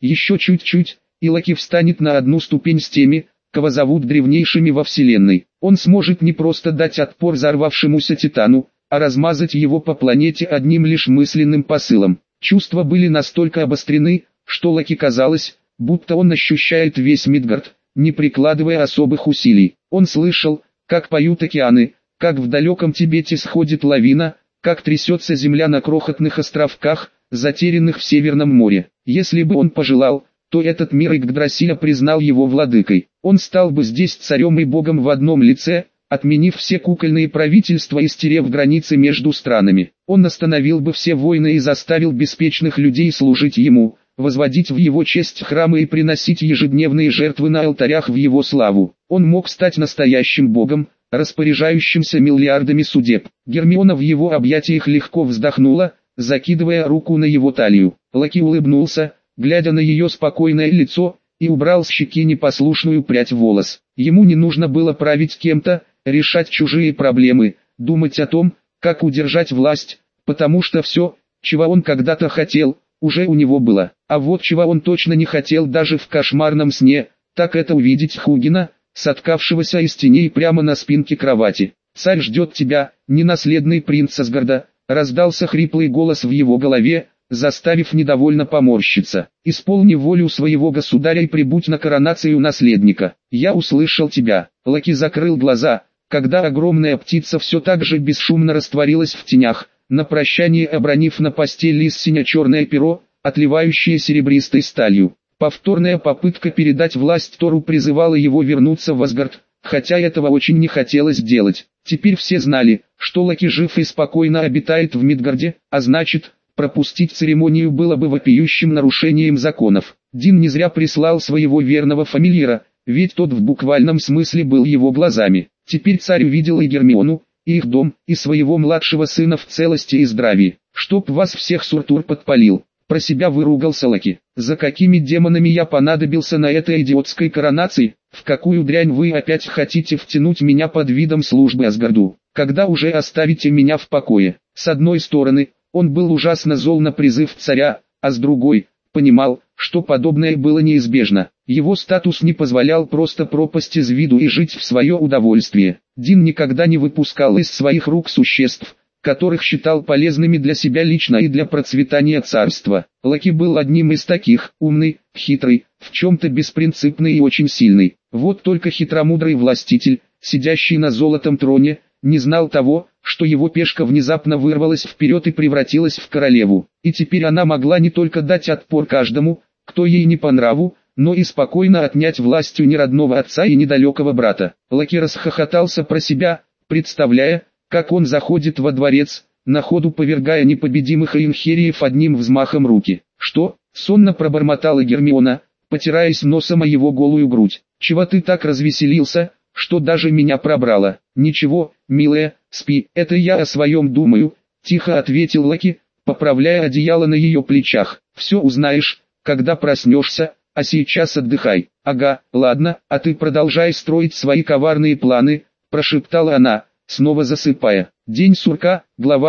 Еще чуть-чуть, и Локи встанет на одну ступень с теми, кого зовут древнейшими во Вселенной. Он сможет не просто дать отпор взорвавшемуся Титану, а размазать его по планете одним лишь мысленным посылом. Чувства были настолько обострены, что Локи казалось, будто он ощущает весь Мидгард, не прикладывая особых усилий. Он слышал, как поют океаны, как в далеком Тибете сходит лавина, как трясется земля на крохотных островках, затерянных в Северном море. Если бы он пожелал, то этот мир Игдрасиля признал его владыкой. Он стал бы здесь царем и богом в одном лице, отменив все кукольные правительства и стерев границы между странами. Он остановил бы все войны и заставил беспечных людей служить ему, возводить в его честь храмы и приносить ежедневные жертвы на алтарях в его славу. Он мог стать настоящим богом, распоряжающимся миллиардами судеб. Гермиона в его объятиях легко вздохнула, закидывая руку на его талию. Локи улыбнулся, глядя на ее спокойное лицо, и убрал с щеки непослушную прядь волос. Ему не нужно было править кем-то, решать чужие проблемы, думать о том, как удержать власть, потому что все, чего он когда-то хотел, уже у него было. А вот чего он точно не хотел даже в кошмарном сне, так это увидеть Хугина, соткавшегося из теней прямо на спинке кровати. «Царь ждет тебя, ненаследный принц Асгарда», — раздался хриплый голос в его голове, заставив недовольно поморщиться. «Исполни волю своего государя и прибудь на коронацию наследника. Я услышал тебя». Локи закрыл глаза, когда огромная птица все так же бесшумно растворилась в тенях, на прощание обронив на постели из сине-черное перо, отливающее серебристой сталью. Повторная попытка передать власть Тору призывала его вернуться в Асгард, хотя этого очень не хотелось делать. Теперь все знали, что Локи жив и спокойно обитает в Мидгарде, а значит, пропустить церемонию было бы вопиющим нарушением законов. Дин не зря прислал своего верного фамильяра, ведь тот в буквальном смысле был его глазами. Теперь царь увидел и Гермиону, и их дом, и своего младшего сына в целости и здравии. «Чтоб вас всех Суртур подпалил!» Про себя выругался Локи. «За какими демонами я понадобился на этой идиотской коронации? В какую дрянь вы опять хотите втянуть меня под видом службы Асгарду? Когда уже оставите меня в покое?» С одной стороны, он был ужасно зол на призыв царя, а с другой, понимал, что подобное было неизбежно. Его статус не позволял просто пропасть из виду и жить в свое удовольствие. Дин никогда не выпускал из своих рук существ, которых считал полезными для себя лично и для процветания царства. Локи был одним из таких, умный, хитрый, в чем-то беспринципный и очень сильный. Вот только хитромудрый властитель, сидящий на золотом троне, не знал того, что его пешка внезапно вырвалась вперед и превратилась в королеву. И теперь она могла не только дать отпор каждому, кто ей не по нраву, но и спокойно отнять власть у неродного отца и недалекого брата. Локи расхохотался про себя, представляя, как он заходит во дворец, на ходу повергая непобедимых инхериев одним взмахом руки. «Что?» — сонно пробормотала Гермиона, потираясь носом о его голую грудь. «Чего ты так развеселился, что даже меня пробрало?» «Ничего, милая, спи, это я о своем думаю», — тихо ответил Локи, поправляя одеяло на ее плечах. «Все узнаешь, когда проснешься, а сейчас отдыхай». «Ага, ладно, а ты продолжай строить свои коварные планы», — прошептала она, снова засыпая. День сурка, глава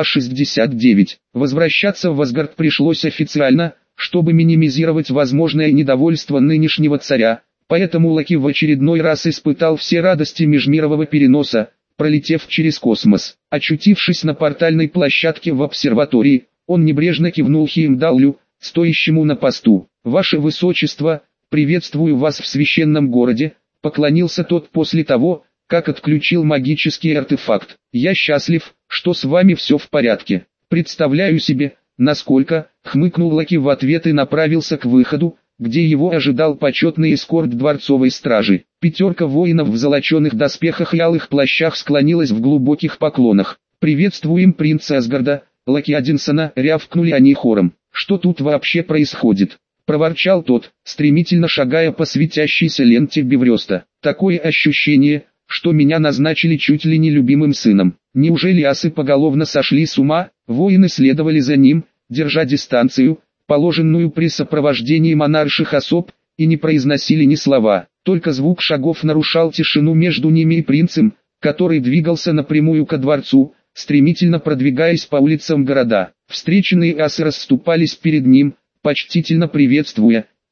69. Возвращаться в Асгард пришлось официально, чтобы минимизировать возможное недовольство нынешнего царя, поэтому Локи в очередной раз испытал все радости межмирового переноса, пролетев через космос. Очутившись на портальной площадке в обсерватории, он небрежно кивнул Хеймдаллю, стоящему на посту. «Ваше Высочество, приветствую вас в священном городе», — поклонился тот после того, как отключил магический артефакт. «Я счастлив, что с вами все в порядке. Представляю себе, насколько», — хмыкнул Локи в ответ и направился к выходу, где его ожидал почетный эскорт дворцовой стражи. Пятерка воинов в золоченых доспехах и алых плащах склонилась в глубоких поклонах. «Приветствуем принца Асгарда, Локи Одинсона», — рявкнули они хором. «Что тут вообще происходит?» — проворчал тот, стремительно шагая по светящейся ленте Беврёста. «Такое ощущение, что меня назначили чуть ли не любимым сыном. Неужели асы поголовно сошли с ума?» Воины следовали за ним, держа дистанцию, положенную при сопровождении монарших особ, и не произносили ни слова. Только звук шагов нарушал тишину между ними и принцем, который двигался напрямую ко дворцу, стремительно продвигаясь по улицам города. Встреченные асы расступались перед ним, почтительно приветствуя,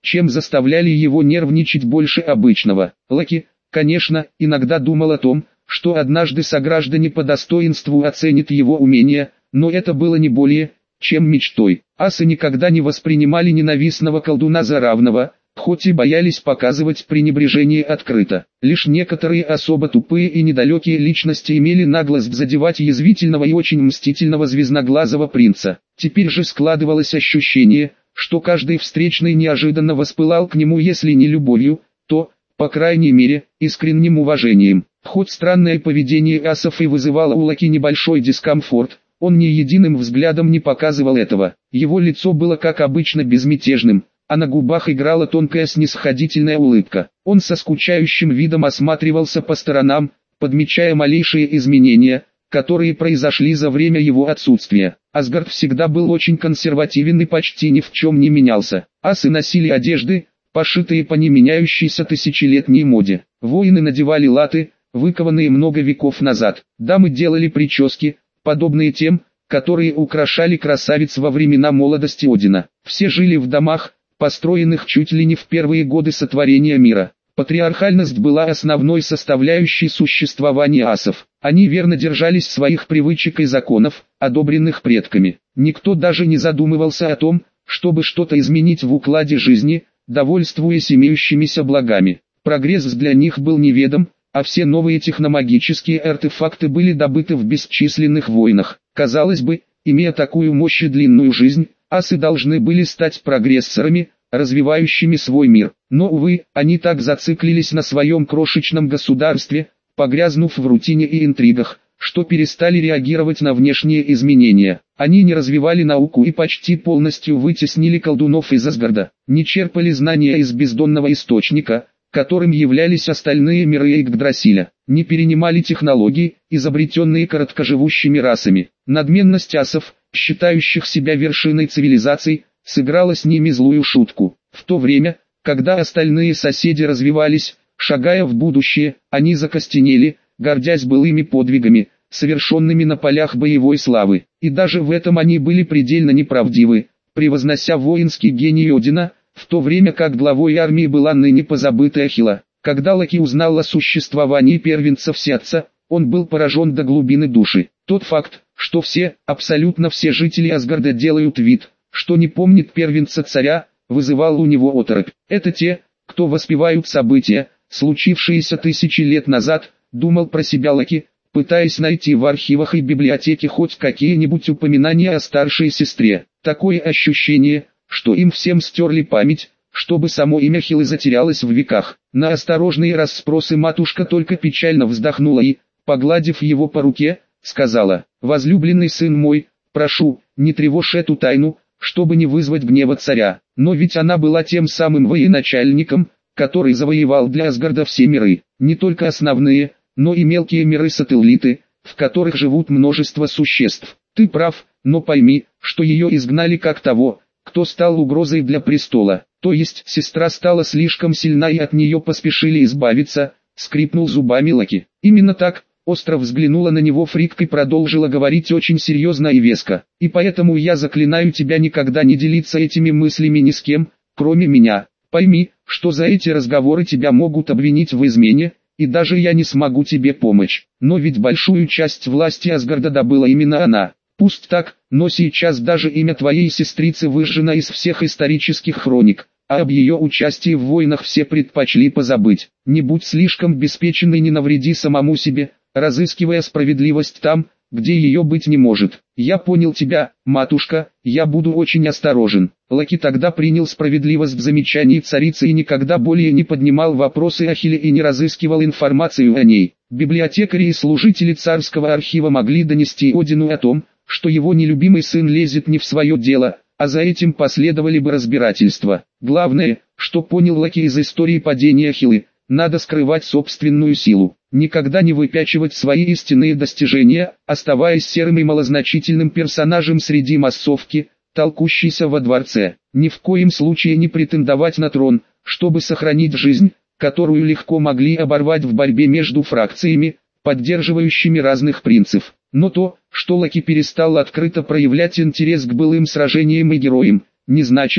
чем заставляли его нервничать больше обычного. Лаки, конечно, иногда думал о том, что однажды сограждане по достоинству оценят его умения, но это было не более, чем мечтой. Асы никогда не воспринимали ненавистного колдуна за равного, хоть и боялись показывать пренебрежение открыто. Лишь некоторые особо тупые и недалекие личности имели наглость задевать язвительного и очень мстительного звездноглазого принца. Теперь же складывалось ощущение, что каждый встречный неожиданно воспылал к нему если не любовью, то, по крайней мере, искренним уважением. Хоть странное поведение асов и вызывало у Лаки небольшой дискомфорт, он ни единым взглядом не показывал этого. Его лицо было как обычно безмятежным, а на губах играла тонкая снисходительная улыбка. Он со скучающим видом осматривался по сторонам, подмечая малейшие изменения, которые произошли за время его отсутствия. Асгард всегда был очень консервативен и почти ни в чем не менялся. Асы носили одежды, пошитые по неменяющейся тысячелетней моде. Воины надевали латы, выкованные много веков назад. Дамы делали прически, подобные тем, которые украшали красавиц во времена молодости Одина. Все жили в домах, построенных чуть ли не в первые годы сотворения мира. Патриархальность была основной составляющей существования асов. Они верно держались своих привычек и законов, одобренных предками. Никто даже не задумывался о том, чтобы что-то изменить в укладе жизни, довольствуясь имеющимися благами. Прогресс для них был неведом, а все новые техномагические артефакты были добыты в бесчисленных войнах. Казалось бы, имея такую мощь и длинную жизнь, асы должны были стать прогрессорами, развивающими свой мир. Но, увы, они так зациклились на своем крошечном государстве, погрязнув в рутине и интригах, что перестали реагировать на внешние изменения. Они не развивали науку и почти полностью вытеснили колдунов из Асгарда, не черпали знания из бездонного источника, которым являлись остальные миры Йгдрасиля, не перенимали технологии, изобретенные короткоживущими расами. Надменность асов, считающих себя вершиной цивилизаций, сыграла с ними злую шутку. В то время, когда остальные соседи развивались, шагая в будущее, они закостенели, гордясь былыми подвигами, совершенными на полях боевой славы. И даже в этом они были предельно неправдивы, превознося воинский гений Одина, в то время как главой армии была ныне позабытая Хила. Когда Локи узнал о существовании первенцев Сятца, он был поражен до глубины души. Тот факт, что все, абсолютно все жители Асгарда делают вид, что не помнит первенца царя, вызывал у него оторопь. Это те, кто воспевают события, случившиеся тысячи лет назад, думал про себя Локи, пытаясь найти в архивах и библиотеке хоть какие-нибудь упоминания о старшей сестре. Такое ощущение, что им всем стерли память, чтобы само имя Хилы затерялось в веках. На осторожные расспросы матушка только печально вздохнула и, погладив его по руке, сказала: «Возлюбленный сын мой, прошу, не тревожь эту тайну, чтобы не вызвать гнева царя». Но ведь она была тем самым военачальником, который завоевал для Асгарда все миры, не только основные, но и мелкие миры-сателлиты, в которых живут множество существ. Ты прав, но пойми, что ее изгнали как того, кто стал угрозой для престола. То есть сестра стала слишком сильна и от нее поспешили избавиться, скрипнул зубами Локи. Именно так, остро взглянула на него Фрикка и продолжила говорить очень серьезно и веско. И поэтому я заклинаю тебя никогда не делиться этими мыслями ни с кем, кроме меня. Пойми, что за эти разговоры тебя могут обвинить в измене, и даже я не смогу тебе помочь. Но ведь большую часть власти Асгарда добыла именно она. Пусть так, но сейчас даже имя твоей сестрицы выжжено из всех исторических хроник, а об ее участии в войнах все предпочли позабыть. Не будь слишком беспечен и не навреди самому себе, разыскивая справедливость там, где ее быть не может. Я понял тебя, матушка, я буду очень осторожен. Локи тогда принял справедливость в замечании царицы и никогда более не поднимал вопросы о Хиле и не разыскивал информацию о ней. Библиотекари и служители царского архива могли донести Одину о том, что его нелюбимый сын лезет не в свое дело, а за этим последовали бы разбирательства. Главное, что понял Локи из истории падения Хилы, надо скрывать собственную силу, никогда не выпячивать свои истинные достижения, оставаясь серым и малозначительным персонажем среди массовки, толкущейся во дворце. Ни в коем случае не претендовать на трон, чтобы сохранить жизнь, которую легко могли оборвать в борьбе между фракциями, поддерживающими разных принцев. Но то, что Локи перестал открыто проявлять интерес к былым сражениям и героям, не значило,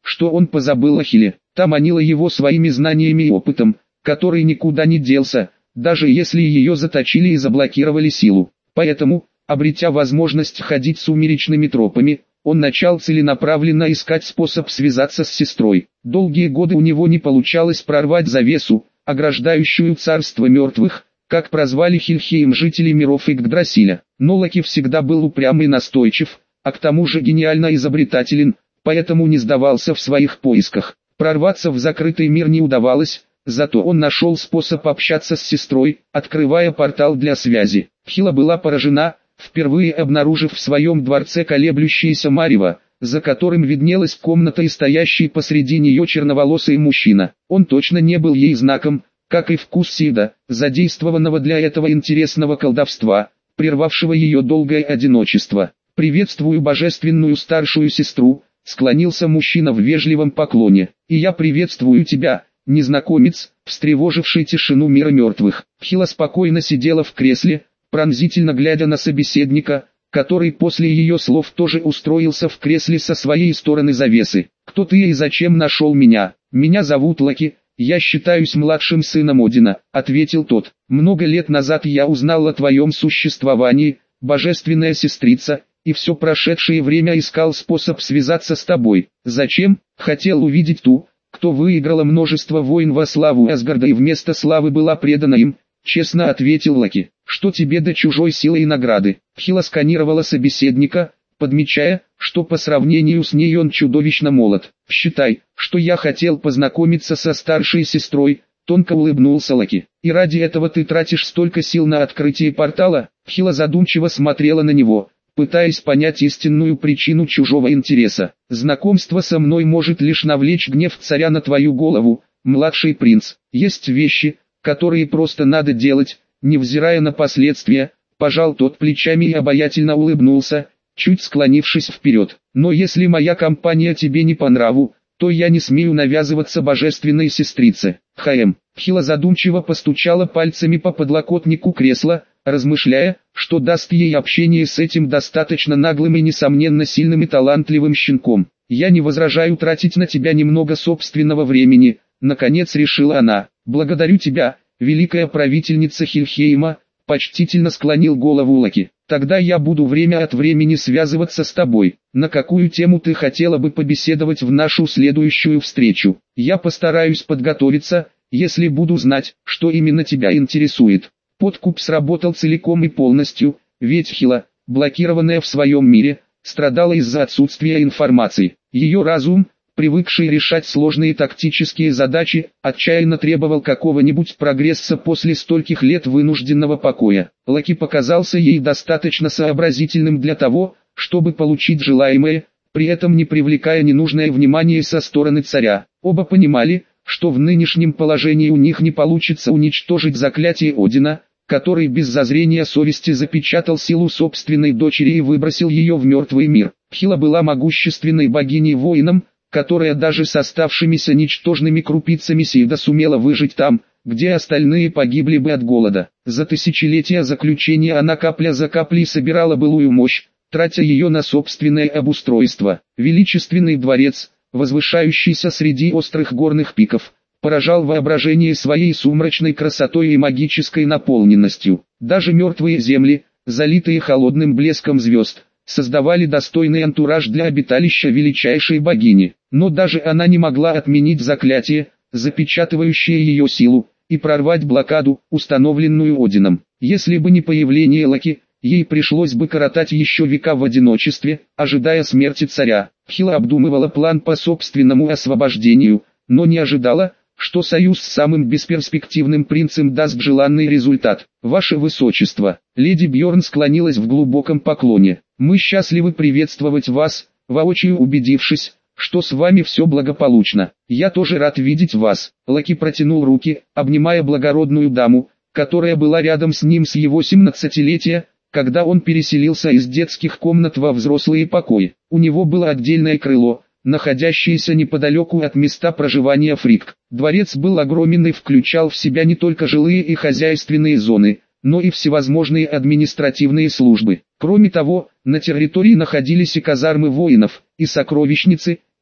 что он позабыл о Хиле. Та манила его своими знаниями и опытом, который никуда не делся, даже если ее заточили и заблокировали силу. Поэтому, обретя возможность ходить сумеречными тропами, он начал целенаправленно искать способ связаться с сестрой. Долгие годы у него не получалось прорвать завесу, ограждающую царство мертвых, как прозвали Хильхейм жители миров Игдрасиля. Но Локи всегда был упрям и настойчив, а к тому же гениально изобретателен, поэтому не сдавался в своих поисках. Прорваться в закрытый мир не удавалось, зато он нашел способ общаться с сестрой, открывая портал для связи. Хила была поражена, впервые обнаружив в своем дворце колеблющееся марево, за которым виднелась комната и стоящий посреди нее черноволосый мужчина. Он точно не был ей знаком, как и вкус Сида, задействованного для этого интересного колдовства, прервавшего ее долгое одиночество. «Приветствую божественную старшую сестру», — склонился мужчина в вежливом поклоне. «И я приветствую тебя, незнакомец, встревоживший тишину мира мертвых». Хила спокойно сидела в кресле, пронзительно глядя на собеседника, который после ее слов тоже устроился в кресле со своей стороны завесы. «Кто ты и зачем нашел меня?» «Меня зовут Локи, я считаюсь младшим сыном Одина», — ответил тот. «Много лет назад я узнал о твоем существовании, божественная сестрица, и все прошедшее время искал способ связаться с тобой. Зачем? Хотел увидеть ту, кто выиграла множество войн во славу Асгарда и вместо славы была предана им», — честно ответил Локи. «Что тебе до чужой силы и награды?» Хила сканировала собеседника, подмечая, что по сравнению с ней он чудовищно молод. «Считай, что я хотел познакомиться со старшей сестрой», — тонко улыбнулся Локи. «И ради этого ты тратишь столько сил на открытие портала?» Хила задумчиво смотрела на него, пытаясь понять истинную причину чужого интереса. «Знакомство со мной может лишь навлечь гнев царя на твою голову, младший принц. Есть вещи, которые просто надо делать, невзирая на последствия», — пожал тот плечами и обаятельно улыбнулся, чуть склонившись вперед. «Но если моя компания тебе не по нраву, то я не смею навязываться божественной сестрице». Хила задумчиво постучала пальцами по подлокотнику кресла, размышляя, что даст ей общение с этим достаточно наглым и несомненно сильным и талантливым щенком. «Я не возражаю тратить на тебя немного собственного времени», — наконец решила она. «Благодарю тебя, великая правительница Хильхейма», — почтительно склонил голову Локи. «Тогда я буду время от времени связываться с тобой. На какую тему ты хотела бы побеседовать в нашу следующую встречу? Я постараюсь подготовиться, если буду знать, что именно тебя интересует». Подкуп сработал целиком и полностью, ведь Хила, блокированная в своем мире, страдала из-за отсутствия информации. Ее разум, привыкший решать сложные тактические задачи, отчаянно требовал какого-нибудь прогресса после стольких лет вынужденного покоя. Локи показался ей достаточно сообразительным для того, чтобы получить желаемое, при этом не привлекая ненужное внимание со стороны царя. Оба понимали, что в нынешнем положении у них не получится уничтожить заклятие Одина, который без зазрения совести запечатал силу собственной дочери и выбросил ее в мертвый мир. Хила была могущественной богиней-воином, которая даже с оставшимися ничтожными крупицами сида сумела выжить там, где остальные погибли бы от голода. За тысячелетия заключения она капля за каплей собирала былую мощь, тратя ее на собственное обустройство. Величественный дворец, возвышающийся среди острых горных пиков, поражал воображение своей сумрачной красотой и магической наполненностью. Даже мертвые земли, залитые холодным блеском звезд, создавали достойный антураж для обиталища величайшей богини. Но даже она не могла отменить заклятие, запечатывающее ее силу, и прорвать блокаду, установленную Одином. Если бы не появление Локи, ей пришлось бы коротать еще века в одиночестве, ожидая смерти царя. Хила обдумывала план по собственному освобождению, но не ожидала, что союз с самым бесперспективным принцем даст желанный результат. «Ваше Высочество», леди Бьорн склонилась в глубоком поклоне, «мы счастливы приветствовать вас, воочию убедившись, что с вами все благополучно. Я тоже рад видеть вас». Локи протянул руки, обнимая благородную даму, которая была рядом с ним с его 17-летия, когда он переселился из детских комнат во взрослые покои. У него было отдельное крыло, находящееся неподалеку от места проживания Фрикк. Дворец был огромен и включал в себя не только жилые и хозяйственные зоны, но и всевозможные административные службы. Кроме того, на территории находились и казармы воинов, и сокровищницы,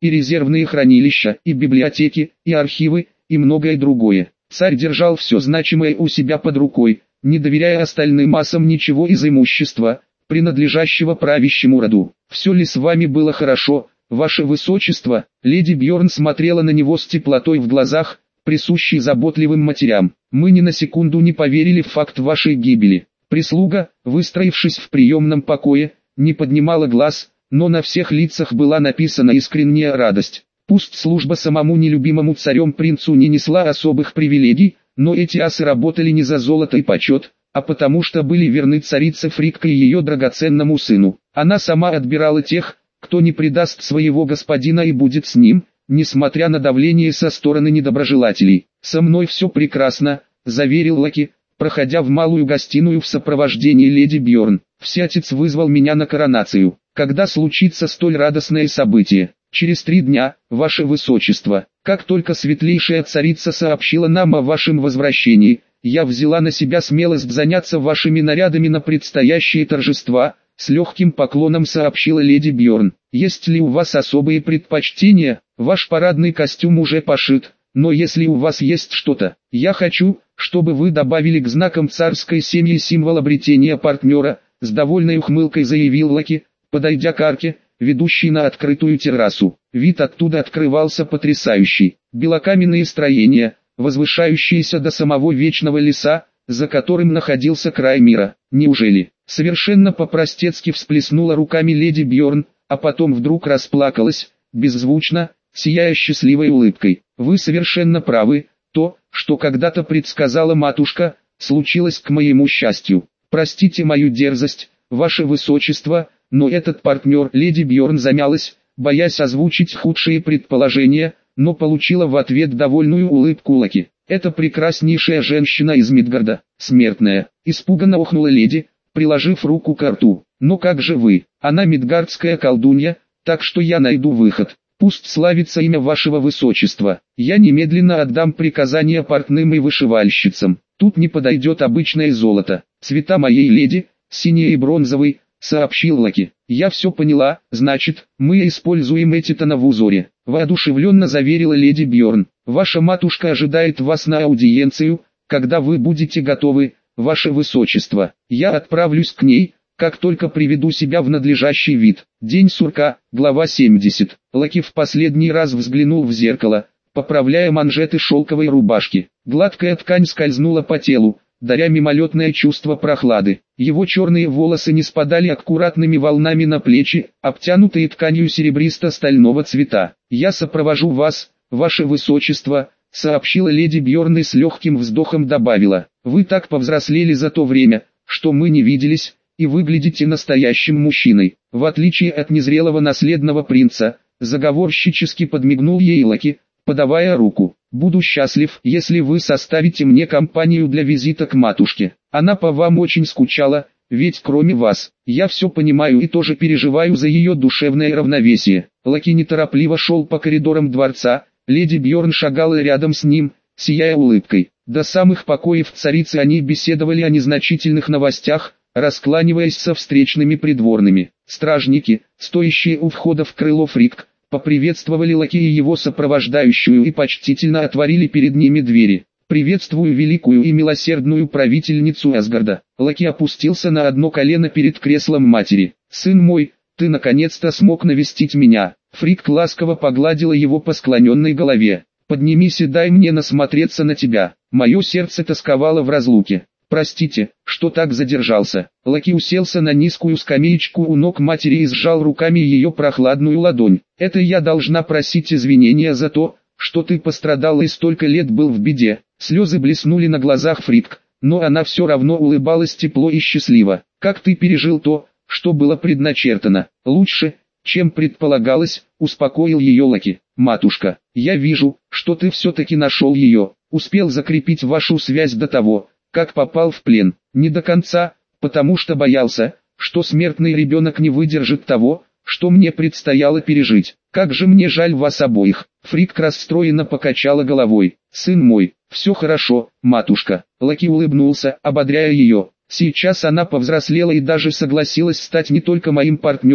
и резервные хранилища, и библиотеки, и архивы, и многое другое. Царь держал все значимое у себя под рукой, не доверяя остальным массам ничего из имущества, принадлежащего правящему роду. «Все ли с вами было хорошо, ваше высочество?» Леди Бьорн смотрела на него с теплотой в глазах, присущей заботливым матерям. «Мы ни на секунду не поверили в факт вашей гибели». Прислуга, выстроившись в приемном покое, не поднимала глаз, но на всех лицах была написана искренняя радость. Пусть служба самому нелюбимому царем принцу не несла особых привилегий, но эти асы работали не за золото и почет, а потому что были верны царице Фрикка и ее драгоценному сыну. Она сама отбирала тех, кто не предаст своего господина и будет с ним, несмотря на давление со стороны недоброжелателей. «Со мной все прекрасно», — заверил Лаки, проходя в малую гостиную в сопровождении леди Бьорн. «Всеотец вызвал меня на коронацию. Когда случится столь радостное событие?» «Через 3 дня, ваше высочество. Как только светлейшая царица сообщила нам о вашем возвращении, я взяла на себя смелость заняться вашими нарядами на предстоящие торжества», — с легким поклоном сообщила леди Бьорн. «Есть ли у вас особые предпочтения? Ваш парадный костюм уже пошит, но если у вас есть что-то, я хочу, чтобы вы добавили к знакам царской семьи символ обретения партнера», — с довольной ухмылкой заявил Лаки, подойдя к арке, ведущей на открытую террасу. Вид оттуда открывался потрясающий. Белокаменные строения, возвышающиеся до самого вечного леса, за которым находился край мира. «Неужели?» — совершенно по-простецки всплеснула руками леди Бьорн, а потом вдруг расплакалась, беззвучно, сияя счастливой улыбкой. «Вы совершенно правы, то, что когда-то предсказала матушка, случилось к моему счастью. Простите мою дерзость, ваше высочество, но этот партнер». Леди Бьорн замялась, боясь озвучить худшие предположения, но получила в ответ довольную улыбку Лаки. «Это прекраснейшая женщина из Мидгарда, смертная», — испуганно охнула леди, приложив руку к рту. «Но как же вы? Она мидгардская колдунья, так что я найду выход. Пусть славится имя вашего высочества. Я немедленно отдам приказания портным и вышивальщицам. Тут не подойдет обычное золото. Цвета моей леди, синий и бронзовый», — сообщил Лаки. «Я все поняла, значит, мы используем эти тона в узоре», — воодушевленно заверила леди Бьорн. «Ваша матушка ожидает вас на аудиенцию, когда вы будете готовы, ваше высочество. Я отправлюсь к ней, как только приведу себя в надлежащий вид». День сурка, глава 70. Лаки в последний раз взглянул в зеркало, поправляя манжеты шелковой рубашки. Гладкая ткань скользнула по телу, даря мимолетное чувство прохлады. Его черные волосы не спадали аккуратными волнами на плечи, обтянутые тканью серебристо-стального цвета. «Я сопровожу вас, ваше высочество», — сообщила леди Бьорн и с легким вздохом добавила. «Вы так повзрослели за то время, что мы не виделись, и выглядите настоящим мужчиной. В отличие от незрелого наследного принца», — заговорщически подмигнул ей Лаки, подавая руку. «Буду счастлив, если вы составите мне компанию для визита к матушке. Она по вам очень скучала, ведь кроме вас, я все понимаю и тоже переживаю за ее душевное равновесие». Лаки неторопливо шел по коридорам дворца, леди Бьорн шагала рядом с ним, сияя улыбкой. До самых покоев царицы они беседовали о незначительных новостях, раскланиваясь со встречными придворными. Стражники, стоящие у входа в крыло Фрикк, поприветствовали Лаки и его сопровождающую и почтительно отворили перед ними двери. «Приветствую великую и милосердную правительницу Асгарда». Лаки опустился на одно колено перед креслом матери. «Сын мой, ты наконец-то смог навестить меня». Фрикк ласково погладила его по склоненной голове. «Поднимись и дай мне насмотреться на тебя. Мое сердце тосковало в разлуке. Простите, что так задержался». Лаки уселся на низкую скамеечку у ног матери и сжал руками ее прохладную ладонь. «Это я должна просить извинения за то, что ты пострадал и столько лет был в беде». Слезы блеснули на глазах Фрикк, но она все равно улыбалась тепло и счастливо. «Как ты пережил то, что было предначертано?» «Лучше, чем предполагалось», — успокоил ее Лаки. «Матушка, я вижу, что ты все-таки нашел ее, успел закрепить вашу связь до того, как попал в плен. Не до конца, потому что боялся, что смертный ребенок не выдержит того, что мне предстояло пережить. Как же мне жаль вас обоих». Фрикк расстроенно покачала головой. «Сын мой, все хорошо, матушка». Лаки улыбнулся, ободряя ее. Сейчас она повзрослела и даже согласилась стать не только моим партнером,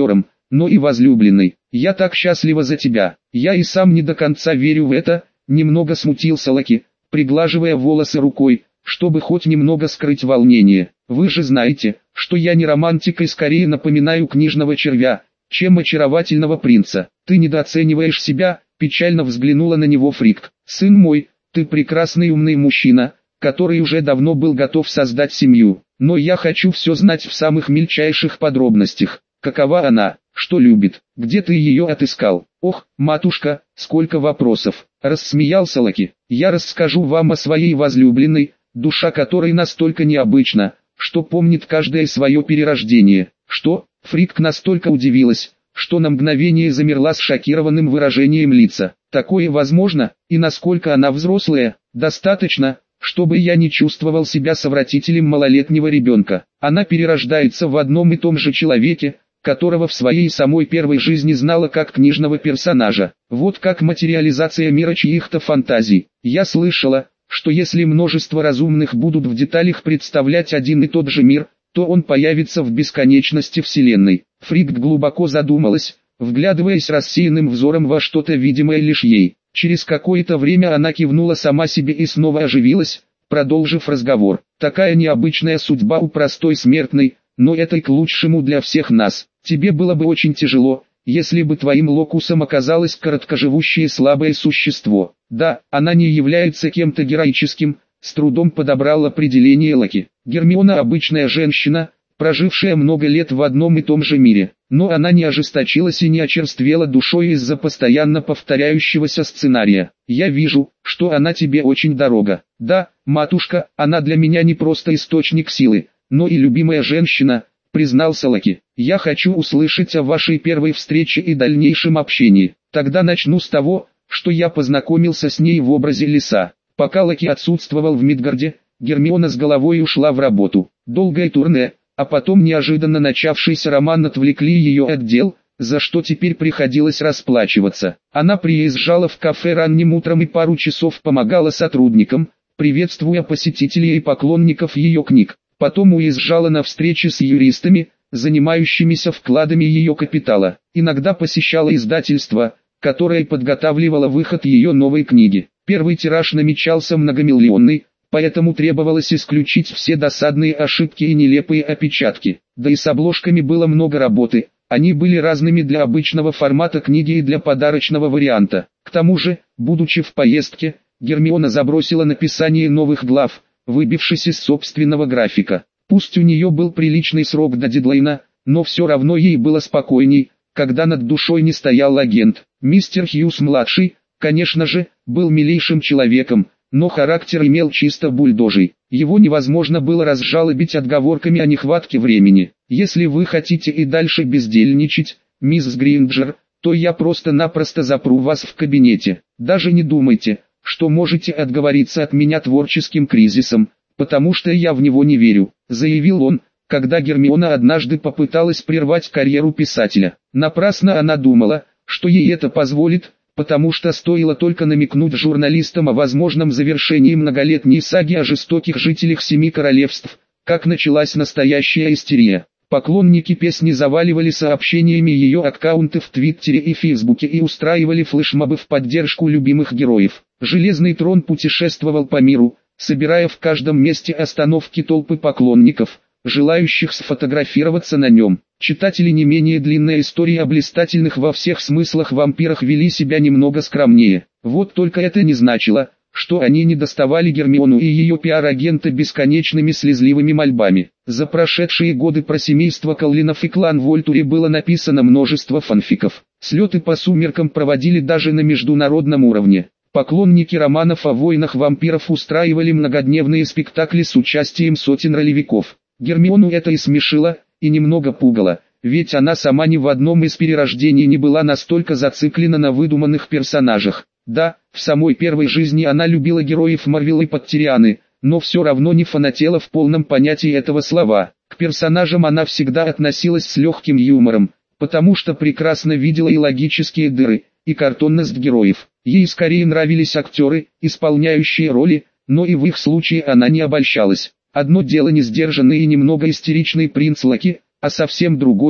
но и возлюбленной. Я так счастлива за тебя. Я и сам не до конца верю в это, немного смутился Лаки, приглаживая волосы рукой, чтобы хоть немного скрыть волнение. Вы же знаете, что я не романтик и скорее напоминаю книжного червя, чем очаровательного принца. Ты недооцениваешь себя, печально взглянула на него Фрик. Сын мой, ты прекрасный умный мужчина, который уже давно был готов создать семью. Но я хочу все знать в самых мельчайших подробностях. Какова она, что любит, где ты ее отыскал? Ох, матушка, сколько вопросов, рассмеялся Лаки. Я расскажу вам о своей возлюбленной, душа которой настолько необычна, что помнит каждое свое перерождение. Что? Фрик настолько удивилась, что на мгновение замерла с шокированным выражением лица. Такое возможно, и насколько она взрослая, достаточно, чтобы я не чувствовал себя совратителем малолетнего ребенка. Она перерождается в одном и том же человеке, которого в своей самой первой жизни знала как книжного персонажа. Вот как материализация мира чьих-то фантазий. Я слышала, что если множество разумных будут в деталях представлять один и тот же мир, то он появится в бесконечности Вселенной. Фрик глубоко задумалась, вглядываясь рассеянным взором во что-то видимое лишь ей. Через какое-то время она кивнула сама себе и снова оживилась, продолжив разговор. Такая необычная судьба у простой смертной, но это и к лучшему для всех нас. Тебе было бы очень тяжело, если бы твоим локусом оказалось короткоживущее слабое существо. Да, она не является кем-то героическим, с трудом подобрал определение Лаки. Гермиона обычная женщина, прожившая много лет в одном и том же мире. Но она не ожесточилась и не очерствела душой из-за постоянно повторяющегося сценария. Я вижу, что она тебе очень дорога. Да, матушка, она для меня не просто источник силы, но и любимая женщина, признался Лаки. Я хочу услышать о вашей первой встрече и дальнейшем общении. Тогда начну с того, что я познакомился с ней в образе лиса. Пока Лаки отсутствовал в Мидгарде, Гермиона с головой ушла в работу. Долгое турне, а потом неожиданно начавшийся роман отвлекли ее от дел, за что теперь приходилось расплачиваться. Она приезжала в кафе ранним утром и пару часов помогала сотрудникам, приветствуя посетителей и поклонников ее книг. Потом уезжала на встречи с юристами, занимающимися вкладами ее капитала. Иногда посещала издательство, которое подготавливало выход ее новой книги. Первый тираж намечался многомиллионный, поэтому требовалось исключить все досадные ошибки и нелепые опечатки. Да и с обложками было много работы, они были разными для обычного формата книги и для подарочного варианта. К тому же, будучи в поездке, Гермиона забросила написание новых глав, выбившись из собственного графика. Пусть у нее был приличный срок до дедлайна, но все равно ей было спокойней, когда над душой не стоял агент. Мистер Хьюз-младший, конечно же, был милейшим человеком, но характер имел чисто бульдожий. Его невозможно было разжалобить отговорками о нехватке времени. Если вы хотите и дальше бездельничать, мисс Гринджер, то я просто-напросто запру вас в кабинете. Даже не думайте, что можете отговориться от меня творческим кризисом, потому что я в него не верю, заявил он, когда Гермиона однажды попыталась прервать карьеру писателя. Напрасно она думала, что ей это позволит, потому что стоило только намекнуть журналистам о возможном завершении многолетней саги о жестоких жителях Семи Королевств, как началась настоящая истерия. Поклонники песни заваливали сообщениями ее аккаунты в Твиттере и Фейсбуке и устраивали флешмобы в поддержку любимых героев. Железный трон путешествовал по миру, собирая в каждом месте остановки толпы поклонников, желающих сфотографироваться на нем. Читатели не менее длинной истории о блистательных во всех смыслах вампирах вели себя немного скромнее. Вот только это не значило, что они не доставали Гермиону и ее пиар-агента бесконечными слезливыми мольбами. За прошедшие годы про семейство Коллинов и клан Вольтури было написано множество фанфиков. Слеты по сумеркам проводили даже на международном уровне. Поклонники романов о войнах вампиров устраивали многодневные спектакли с участием сотен ролевиков. Гермиону это и смешило, и немного пугало, ведь она сама ни в одном из перерождений не была настолько зациклена на выдуманных персонажах. Да, в самой первой жизни она любила героев Марвел и Поттерианы, но все равно не фанатела в полном понятии этого слова. К персонажам она всегда относилась с легким юмором, потому что прекрасно видела и логические дыры, и картонность героев. Ей скорее нравились актеры, исполняющие роли, но и в их случае она не обольщалась. Одно дело несдержанный и немного истеричный принц Лаки, а совсем другое –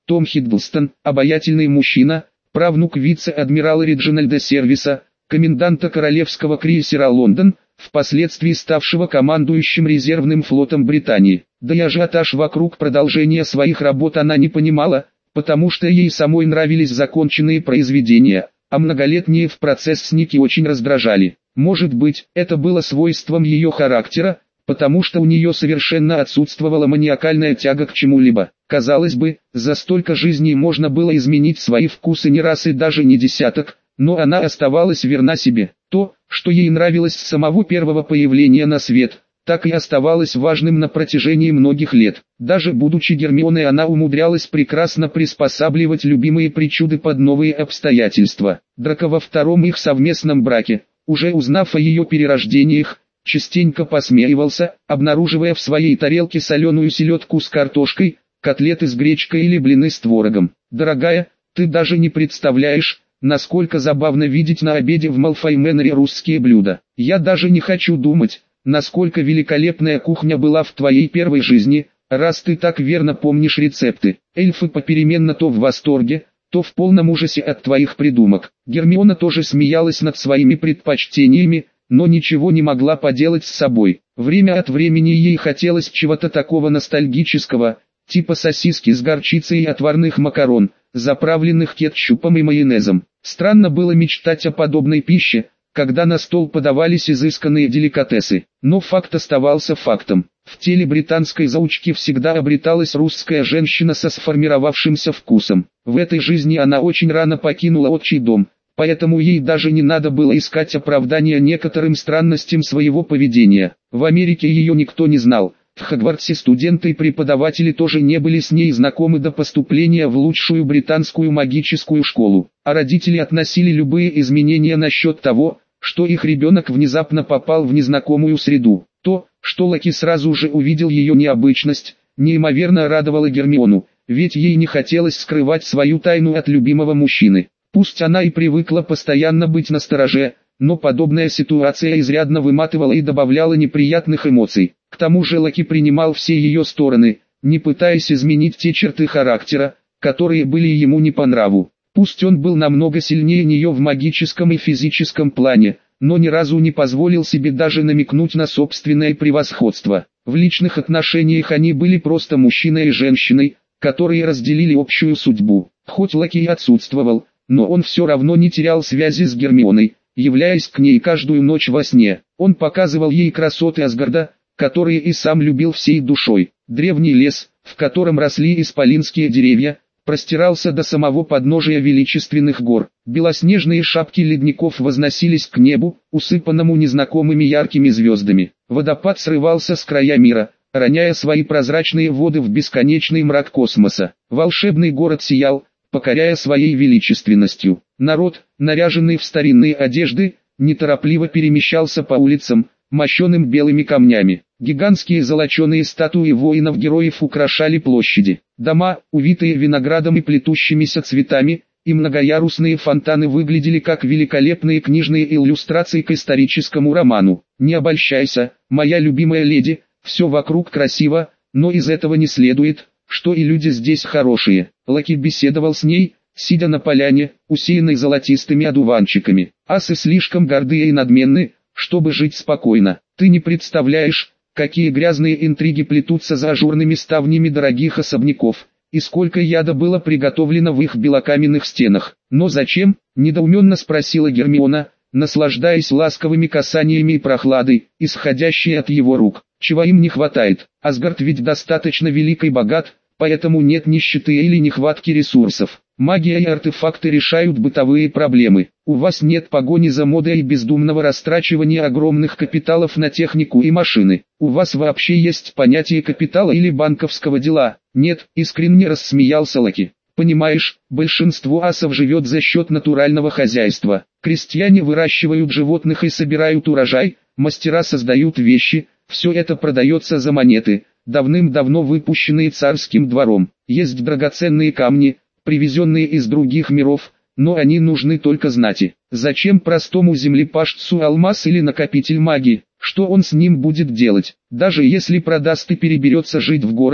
Том Хиддлстон, обаятельный мужчина, правнук вице-адмирала Реджинальда Сервиса, коменданта королевского крейсера «Лондон», впоследствии ставшего командующим резервным флотом Британии. Да и ажиотаж вокруг продолжения своих работ она не понимала, потому что ей самой нравились законченные произведения, а многолетние в процесс сники очень раздражали. Может быть, это было свойством ее характера, потому что у нее совершенно отсутствовала маниакальная тяга к чему-либо. Казалось бы, за столько жизней можно было изменить свои вкусы не раз и даже не десяток, но она оставалась верна себе. То, что ей нравилось с самого первого появления на свет, так и оставалось важным на протяжении многих лет. Даже будучи Гермионой, она умудрялась прекрасно приспосабливать любимые причуды под новые обстоятельства. Драко во втором их совместном браке, уже узнав о ее перерождениях, частенько посмеивался, обнаруживая в своей тарелке соленую селедку с картошкой, котлеты с гречкой или блины с творогом. «Дорогая, ты даже не представляешь, насколько забавно видеть на обеде в Малфой Мэннере русские блюда. Я даже не хочу думать, насколько великолепная кухня была в твоей первой жизни, раз ты так верно помнишь рецепты». Эльфы попеременно то в восторге, то в полном ужасе от твоих придумок. Гермиона тоже смеялась над своими предпочтениями, но ничего не могла поделать с собой. Время от времени ей хотелось чего-то такого ностальгического, типа сосиски с горчицей и отварных макарон, заправленных кетчупом и майонезом. Странно было мечтать о подобной пище, когда на стол подавались изысканные деликатесы. Но факт оставался фактом. В теле британской заучки всегда обреталась русская женщина со сформировавшимся вкусом. В этой жизни она очень рано покинула отчий дом, поэтому ей даже не надо было искать оправдания некоторым странностям своего поведения. В Америке ее никто не знал. В Хогвартсе студенты и преподаватели тоже не были с ней знакомы до поступления в лучшую британскую магическую школу, а родители относили любые изменения насчет того, что их ребенок внезапно попал в незнакомую среду. То, что Локи сразу же увидел ее необычность, неимоверно радовало Гермиону, ведь ей не хотелось скрывать свою тайну от любимого мужчины. Пусть она и привыкла постоянно быть настороже, но подобная ситуация изрядно выматывала и добавляла неприятных эмоций. К тому же Локи принимал все ее стороны, не пытаясь изменить те черты характера, которые были ему не по нраву. Пусть он был намного сильнее нее в магическом и физическом плане, но ни разу не позволил себе даже намекнуть на собственное превосходство. В личных отношениях они были просто мужчиной и женщиной, которые разделили общую судьбу. Хоть Локи и отсутствовал, но он все равно не терял связи с Гермионой, являясь к ней каждую ночь во сне. Он показывал ей красоты Асгарда, которые и сам любил всей душой. Древний лес, в котором росли исполинские деревья, простирался до самого подножия величественных гор. Белоснежные шапки ледников возносились к небу, усыпанному незнакомыми яркими звездами. Водопад срывался с края мира, роняя свои прозрачные воды в бесконечный мрак космоса. Волшебный город сиял, покоряя своей величественностью. Народ, наряженный в старинные одежды, неторопливо перемещался по улицам, мощенным белыми камнями. Гигантские золоченые статуи воинов-героев украшали площади. Дома, увитые виноградом и плетущимися цветами, и многоярусные фонтаны выглядели как великолепные книжные иллюстрации к историческому роману. Не обольщайся, моя любимая леди, все вокруг красиво, но из этого не следует, что и люди здесь хорошие. Локи беседовал с ней, сидя на поляне, усеянной золотистыми одуванчиками. Асы слишком гордые и надменны, чтобы жить спокойно. Ты не представляешь, какие грязные интриги плетутся за ажурными ставнями дорогих особняков, и сколько яда было приготовлено в их белокаменных стенах. Но зачем? Недоуменно спросила Гермиона, наслаждаясь ласковыми касаниями и прохладой, исходящей от его рук. Чего им не хватает? Асгард ведь достаточно велик и богат, поэтому нет нищеты или нехватки ресурсов. Магия и артефакты решают бытовые проблемы. У вас нет погони за модой и бездумного растрачивания огромных капиталов на технику и машины. У вас вообще есть понятие капитала или банковского дела? Нет, искренне рассмеялся Локи. Понимаешь, большинство асов живет за счет натурального хозяйства. Крестьяне выращивают животных и собирают урожай, мастера создают вещи, все это продается за монеты, давным-давно выпущенные царским двором. Есть драгоценные камни, привезенные из других миров, но они нужны только знати. Зачем простому землепашцу алмаз или накопитель магии? Что он с ним будет делать? Даже если продаст и переберется жить в город,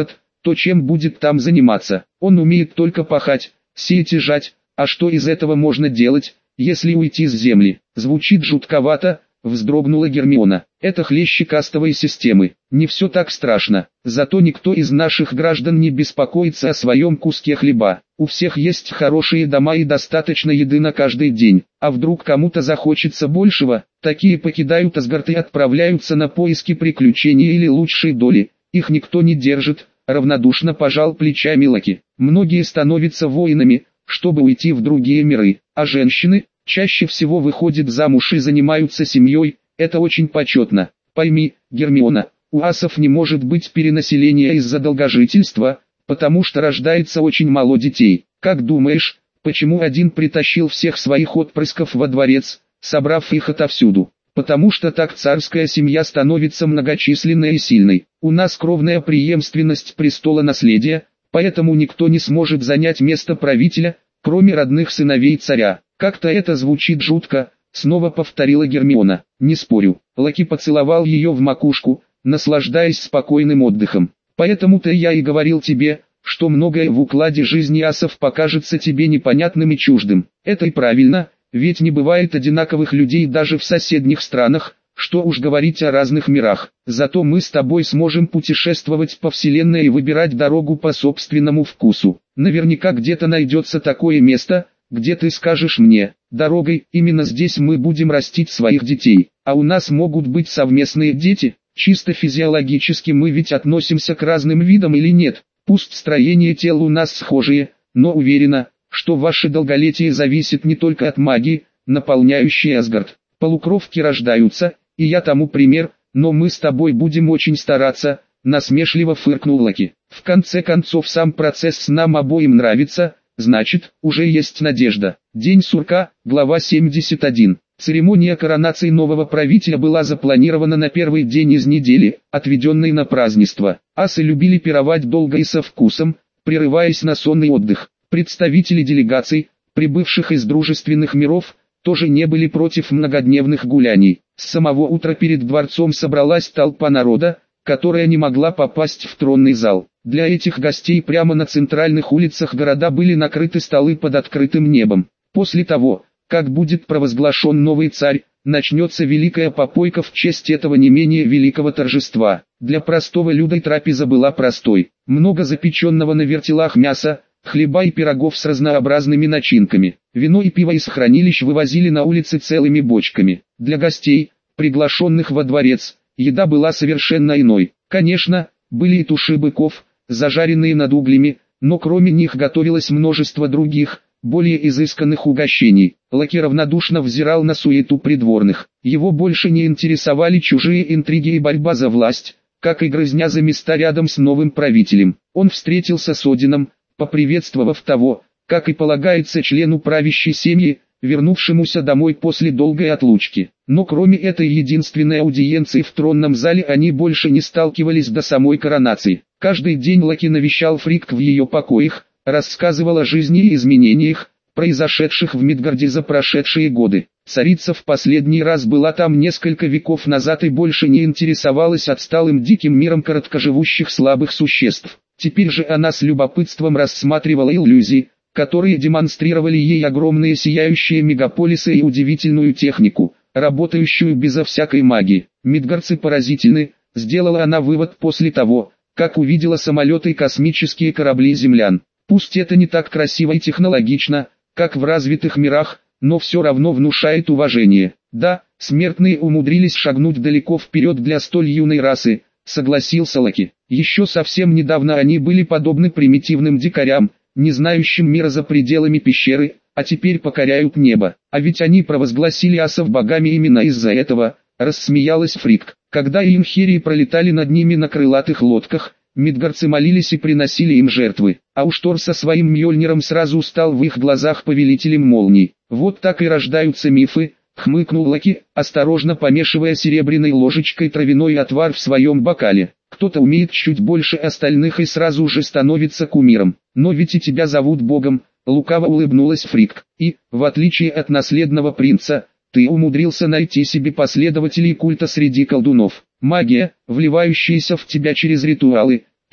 то чем будет там заниматься? Он умеет только пахать, сеять и жать, а что из этого можно делать, если уйти с земли? Звучит жутковато, вздрогнула Гермиона. Это хлеще кастовой системы. Не все так страшно. Зато никто из наших граждан не беспокоится о своем куске хлеба. У всех есть хорошие дома и достаточно еды на каждый день. А вдруг кому-то захочется большего? Такие покидают Асгард и отправляются на поиски приключений или лучшей доли. Их никто не держит. Равнодушно пожал плечами Локи. Многие становятся воинами, чтобы уйти в другие миры. А женщины чаще всего выходят замуж и занимаются семьей. Это очень почетно. Пойми, Гермиона, у асов не может быть перенаселения из-за долгожительства, потому что рождается очень мало детей. Как думаешь, почему один притащил всех своих отпрысков во дворец, собрав их отовсюду? Потому что так царская семья становится многочисленной и сильной. У нас кровная преемственность престола наследия, поэтому никто не сможет занять место правителя, кроме родных сыновей царя. Как-то это звучит жутко, снова повторила Гермиона. Не спорю. Локи поцеловал ее в макушку, наслаждаясь спокойным отдыхом. Поэтому-то я и говорил тебе, что многое в укладе жизни асов покажется тебе непонятным и чуждым. Это и правильно, ведь не бывает одинаковых людей даже в соседних странах, что уж говорить о разных мирах. Зато мы с тобой сможем путешествовать по вселенной и выбирать дорогу по собственному вкусу. Наверняка где-то найдется такое место, где ты скажешь мне: дорогой, именно здесь мы будем растить своих детей. А у нас могут быть совместные дети. Чисто физиологически мы ведь относимся к разным видам или нет? Пусть строение тел у нас схожие, но уверена, что ваше долголетие зависит не только от магии, наполняющей Асгард. Полукровки рождаются, и я тому пример, но мы с тобой будем очень стараться, насмешливо фыркнул Локи. В конце концов сам процесс нам обоим нравится, значит, уже есть надежда. День сурка, глава 71. Церемония коронации нового правителя была запланирована на первый день из недели, отведенной на празднество. Асы любили пировать долго и со вкусом, прерываясь на сонный отдых. Представители делегаций, прибывших из дружественных миров, тоже не были против многодневных гуляний. С самого утра перед дворцом собралась толпа народа, которая не могла попасть в тронный зал. Для этих гостей прямо на центральных улицах города были накрыты столы под открытым небом. После того, как будет провозглашен новый царь, начнется великая попойка в честь этого не менее великого торжества. Для простого люда трапеза была простой. Много запеченного на вертелах мяса, хлеба и пирогов с разнообразными начинками. Вино и пиво из хранилищ вывозили на улицы целыми бочками. Для гостей, приглашенных во дворец, еда была совершенно иной. Конечно, были и туши быков, зажаренные над углями, но кроме них готовилось множество других, более изысканных угощений. Локи равнодушно взирал на суету придворных. Его больше не интересовали чужие интриги и борьба за власть, как и грызня за места рядом с новым правителем. Он встретился с Одином, поприветствовав того, как и полагается члену правящей семьи, вернувшемуся домой после долгой отлучки. Но кроме этой единственной аудиенции в тронном зале они больше не сталкивались до самой коронации. Каждый день Локи навещал Фрикк в ее покоях, рассказывал о жизни и изменениях, произошедших в Мидгарде за прошедшие годы. Царица в последний раз была там несколько веков назад и больше не интересовалась отсталым диким миром короткоживущих слабых существ. Теперь же она с любопытством рассматривала иллюзии, которые демонстрировали ей огромные сияющие мегаполисы и удивительную технику, работающую безо всякой магии. Мидгардцы поразительны, сделала она вывод после того, как увидела самолеты и космические корабли землян. Пусть это не так красиво и технологично, как в развитых мирах, но все равно внушает уважение. Да, смертные умудрились шагнуть далеко вперед для столь юной расы, согласился Локи. Еще совсем недавно они были подобны примитивным дикарям, не знающим мира за пределами пещеры, а теперь покоряют небо. А ведь они провозгласили асов богами именно из-за этого, рассмеялась Фрикк. Когда инхерии пролетали над ними на крылатых лодках, мидгардцы молились и приносили им жертвы, а уж Тор со своим Мьёльниром сразу стал в их глазах повелителем молний. Вот так и рождаются мифы, хмыкнул Локи, осторожно помешивая серебряной ложечкой травяной отвар в своем бокале. Кто-то умеет чуть больше остальных и сразу же становится кумиром. Но ведь и тебя зовут богом, лукаво улыбнулась Фрикк. И, в отличие от наследного принца, ты умудрился найти себе последователей культа среди колдунов. Магия, вливающаяся в тебя через ритуалы,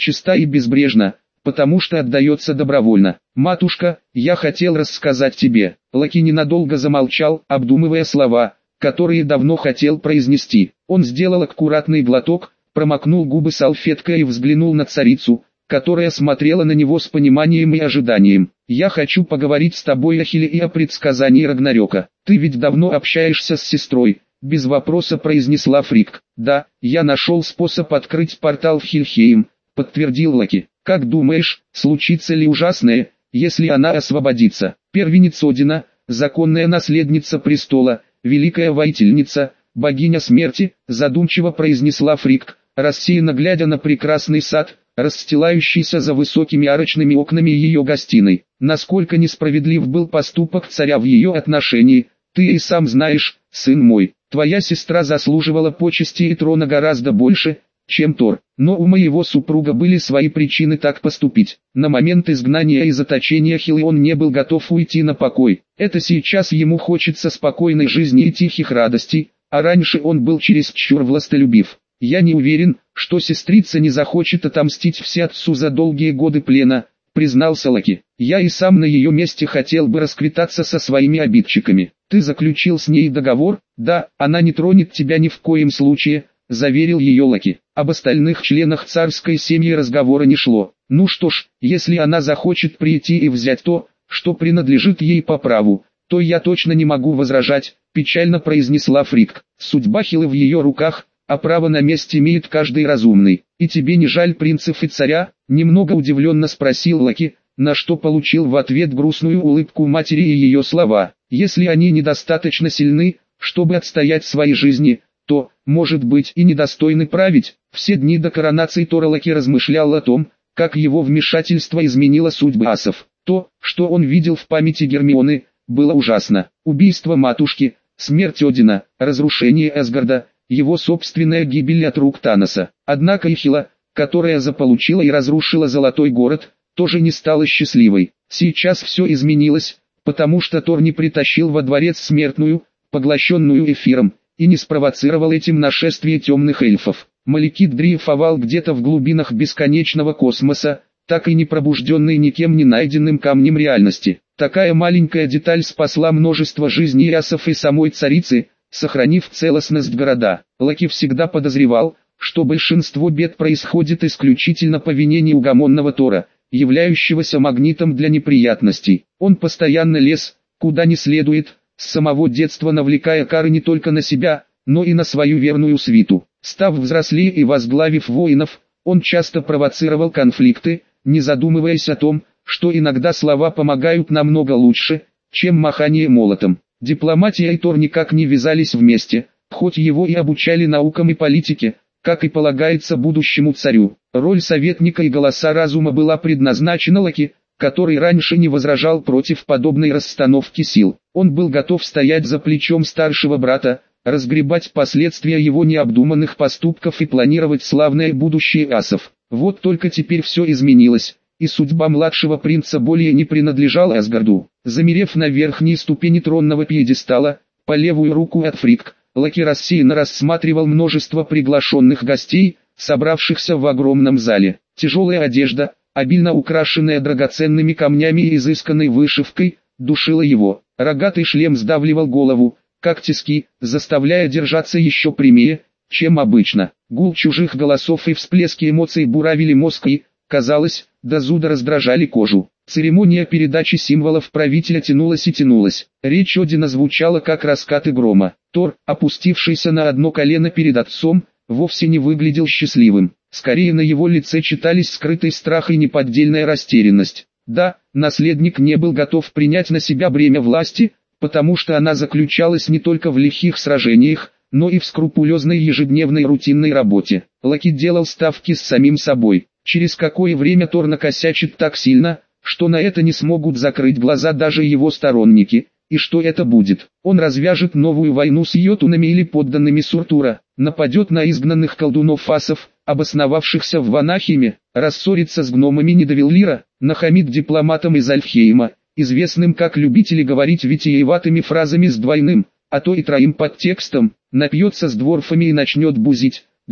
чиста и безбрежна, потому что отдается добровольно. Матушка, я хотел рассказать тебе. Лаки ненадолго замолчал, обдумывая слова, которые давно хотел произнести. Он сделал аккуратный глоток, промокнул губы салфеткой и взглянул на царицу, которая смотрела на него с пониманием и ожиданием. «Я хочу поговорить с тобой о Хиле и о предсказании Рагнарёка. Ты ведь давно общаешься с сестрой», — без вопроса произнесла Фрик. «Да, я нашел способ открыть портал в Хильхейм», — подтвердил Лаки. «Как думаешь, случится ли ужасное, если она освободится?» Первенец Одина, законная наследница престола, великая воительница, богиня смерти, задумчиво произнесла Фрик, рассеянно глядя на прекрасный сад, расстилающийся за высокими арочными окнами ее гостиной. Насколько несправедлив был поступок царя в ее отношении, ты и сам знаешь, сын мой. Твоя сестра заслуживала почести и трона гораздо больше, чем Тор. Но у моего супруга были свои причины так поступить. На момент изгнания и заточения Хилы он не был готов уйти на покой. Это сейчас ему хочется спокойной жизни и тихих радостей, а раньше он был чересчур властолюбив. Я не уверен, что сестрица не захочет отомстить всеотцу за долгие годы плена, признался Лаки. Я и сам на ее месте хотел бы расквитаться со своими обидчиками. Ты заключил с ней договор? Да, она не тронет тебя ни в коем случае, заверил ее Лаки. Об остальных членах царской семьи разговора не шло. Ну что ж, если она захочет прийти и взять то, что принадлежит ей по праву, то я точно не могу возражать, печально произнесла Фрик. Судьба Хилы в ее руках, а право на месть имеет каждый разумный. И тебе не жаль принцев и царя? Немного удивленно спросил Лаки, на что получил в ответ грустную улыбку матери и ее слова. Если они недостаточно сильны, чтобы отстоять свои жизни, то, может быть, и недостойны править. Все дни до коронации Тора Лаки размышлял о том, как его вмешательство изменило судьбы асов. То, что он видел в памяти Гермионы, было ужасно. Убийство матушки, смерть Одина, разрушение Асгарда, его собственная гибель от рук Таноса. Однако и Хила, которая заполучила и разрушила Золотой город, тоже не стала счастливой. Сейчас все изменилось, потому что Тор не притащил во дворец смертную, поглощенную эфиром, и не спровоцировал этим нашествие темных эльфов. Малekith дрейфовал где-то в глубинах бесконечного космоса, так и не пробужденный никем не найденным камнем реальности. Такая маленькая деталь спасла множество жизней асов и самой царицы, сохранив целостность города. Лаки всегда подозревал, что большинство бед происходит исключительно по вине неугомонного Тора, являющегося магнитом для неприятностей. Он постоянно лез, куда не следует, с самого детства навлекая кары не только на себя, но и на свою верную свиту. Став взрослее и возглавив воинов, он часто провоцировал конфликты, не задумываясь о том, что иногда слова помогают намного лучше, чем махание молотом. Дипломатия и Тор никак не вязались вместе, хоть его и обучали наукам и политике, как и полагается будущему царю. Роль советника и голоса разума была предназначена Лаки, который раньше не возражал против подобной расстановки сил. Он был готов стоять за плечом старшего брата, разгребать последствия его необдуманных поступков и планировать славное будущее асов. Вот только теперь все изменилось, и судьба младшего принца более не принадлежала Асгарду. Замерев на верхней ступени тронного пьедестала, по левую руку от Фрик, Лаки рассеянно рассматривал множество приглашенных гостей, собравшихся в огромном зале. Тяжелая одежда, обильно украшенная драгоценными камнями и изысканной вышивкой, душила его. Рогатый шлем сдавливал голову, как тиски, заставляя держаться еще прямее, чем обычно. Гул чужих голосов и всплески эмоций буравили мозг и, казалось, до зуда раздражали кожу. Церемония передачи символов правителя тянулась и тянулась. Речь Одина звучала как раскаты грома. Тор, опустившийся на одно колено перед отцом, вовсе не выглядел счастливым. Скорее на его лице читались скрытый страх и неподдельная растерянность. Да, наследник не был готов принять на себя бремя власти, потому что она заключалась не только в лихих сражениях, но и в скрупулезной ежедневной рутинной работе. Лаки делал ставки с самим собой. Через какое время Тор накосячит так сильно, что на это не смогут закрыть глаза даже его сторонники, и что это будет? Он развяжет новую войну с йотунами или подданными Суртура, нападет на изгнанных колдунов-асов, обосновавшихся в Ванахиме, рассорится с гномами Нидовеллира, нахамит дипломатам из Альфхейма, известным как любители говорить витиеватыми фразами с двойным, а то и троим подтекстом, напьется с дворфами и начнет бузить,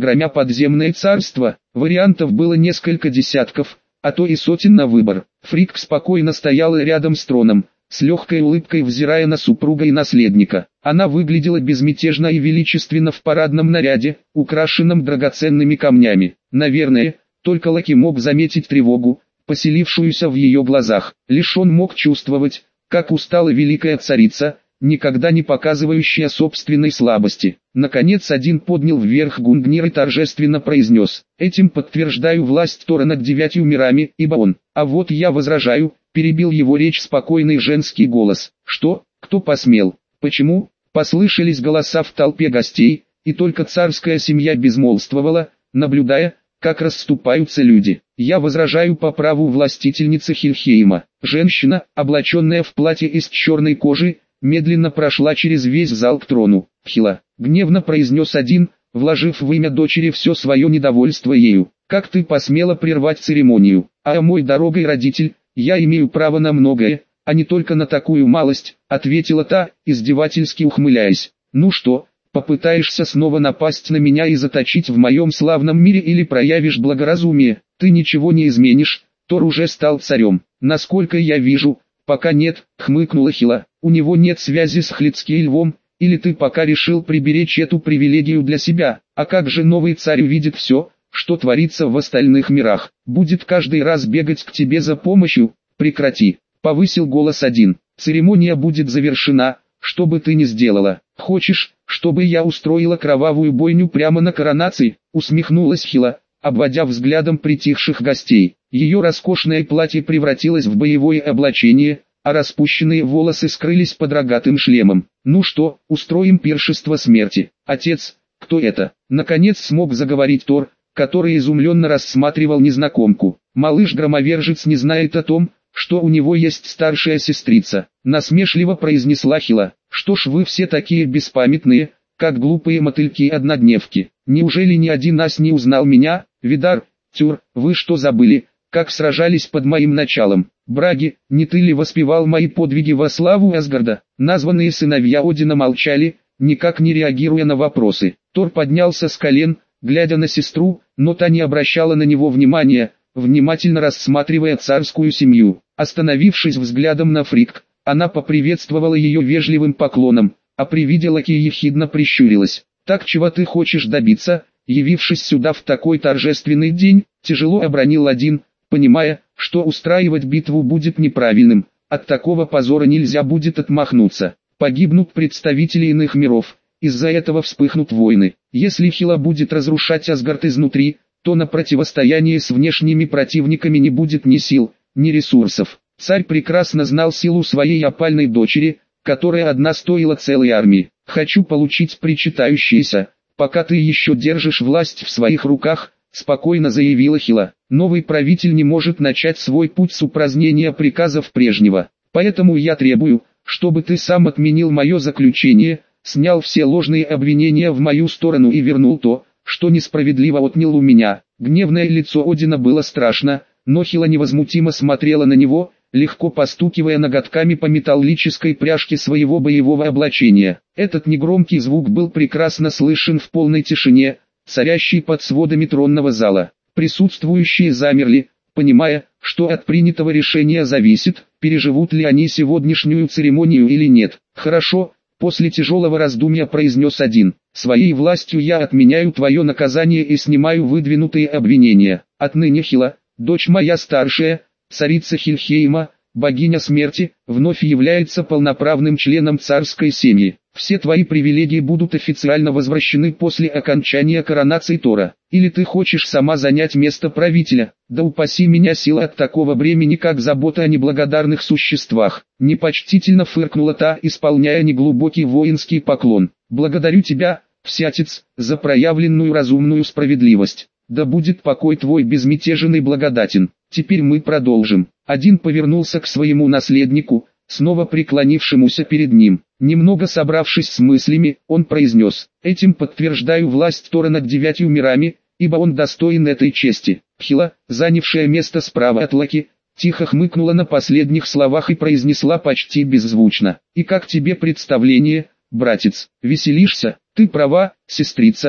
громя подземное царство. Вариантов было несколько десятков, а то и сотен на выбор. Фрик спокойно стояла рядом с троном, с легкой улыбкой взирая на супруга и наследника. Она выглядела безмятежно и величественно в парадном наряде, украшенном драгоценными камнями. Наверное, только Лаки мог заметить тревогу, поселившуюся в ее глазах. Лишь он мог чувствовать, как устала великая царица, никогда не показывающая собственной слабости. Наконец один поднял вверх Гунгнир и торжественно произнес: «Этим подтверждаю власть Тора над 9 мирами, ибо он». «А вот я возражаю», перебил его речь спокойный женский голос. «Что? Кто посмел? Почему?» Послышались голоса в толпе гостей, и только царская семья безмолвствовала, наблюдая, как расступаются люди. «Я возражаю по праву властительницы Хильхейма». Женщина, облаченная в платье из черной кожи, медленно прошла через весь зал к трону. «Хила», — гневно произнес один, вложив в имя дочери все свое недовольство ею. «Как ты посмела прервать церемонию? А мой дорогой родитель, я имею право на многое, а не только на такую малость», — ответила та, издевательски ухмыляясь. «Ну что, попытаешься снова напасть на меня и заточить в моем славном мире или проявишь благоразумие? Ты ничего не изменишь, Тор уже стал царем». «Насколько я вижу, пока нет», — хмыкнула Хила. «У него нет связи с Хлицкей львом, или ты пока решил приберечь эту привилегию для себя? А как же новый царь увидит все, что творится в остальных мирах? Будет каждый раз бегать к тебе за помощью?» «Прекрати», — повысил голос один. «Церемония будет завершена, что бы ты ни сделала. Хочешь, чтобы я устроила кровавую бойню прямо на коронации?» — усмехнулась Хила, обводя взглядом притихших гостей. Ее роскошное платье превратилось в боевое облачение, а распущенные волосы скрылись под рогатым шлемом. «Ну что, устроим пиршество смерти?» «Отец, кто это?» Наконец смог заговорить Тор, который изумленно рассматривал незнакомку. «Малыш-громовержец не знает о том, что у него есть старшая сестрица», насмешливо произнесла Хила. «Что ж вы все такие беспамятные, как глупые мотыльки-однодневки? Неужели ни один ас не узнал меня? Видар, Тюр, вы что забыли, как сражались под моим началом? Браги, не ты ли воспевал мои подвиги во славу Асгарда?» Названные сыновья Одина молчали, никак не реагируя на вопросы. Тор поднялся с колен, глядя на сестру, но та не обращала на него внимания, внимательно рассматривая царскую семью. Остановившись взглядом на Фрик, она поприветствовала ее вежливым поклоном, а при виде Лаки ехидно прищурилась. «Так чего ты хочешь добиться, явившись сюда в такой торжественный день?» Тяжело обронил один, понимая, что устраивать битву будет неправильным. От такого позора нельзя будет отмахнуться. Погибнут представители иных миров, из-за этого вспыхнут войны. Если Хила будет разрушать Асгард изнутри, то на противостояние с внешними противниками не будет ни сил, ни ресурсов. Царь прекрасно знал силу своей опальной дочери, которая одна стоила целой армии. «Хочу получить причитающееся, пока ты еще держишь власть в своих руках», спокойно заявила Хила. «Новый правитель не может начать свой путь с упразднения приказов прежнего. Поэтому я требую, чтобы ты сам отменил мое заключение, снял все ложные обвинения в мою сторону и вернул то, что несправедливо отнял у меня». Гневное лицо Одина было страшно, но Хила невозмутимо смотрела на него, легко постукивая ноготками по металлической пряжке своего боевого облачения. Этот негромкий звук был прекрасно слышен в полной тишине, царящей под сводами тронного зала. Присутствующие замерли, понимая, что от принятого решения зависит, переживут ли они сегодняшнюю церемонию или нет. «Хорошо», — после тяжелого раздумья произнес один. «Своей властью я отменяю твое наказание и снимаю выдвинутые обвинения. Отныне Хила, дочь моя старшая, царица Хильхейма, богиня смерти, вновь является полноправным членом царской семьи. Все твои привилегии будут официально возвращены после окончания коронации Тора. Или ты хочешь сама занять место правителя? Да упаси меня сила от такого бремени, как забота о неблагодарных существах». Непочтительно фыркнула та, исполняя неглубокий воинский поклон. «Благодарю тебя, всятец, за проявленную разумную справедливость. Да будет покой твой безмятежен и благодатен. Теперь мы продолжим». Один повернулся к своему наследнику, снова преклонившемуся перед ним. Немного собравшись с мыслями, он произнес: «Этим подтверждаю власть Тора над 9 мирами, ибо он достоин этой чести». Хила, занявшая место справа от Лаки, тихо хмыкнула на последних словах и произнесла почти беззвучно: «И как тебе представление, братец? Веселишься?» «Ты права, сестрица,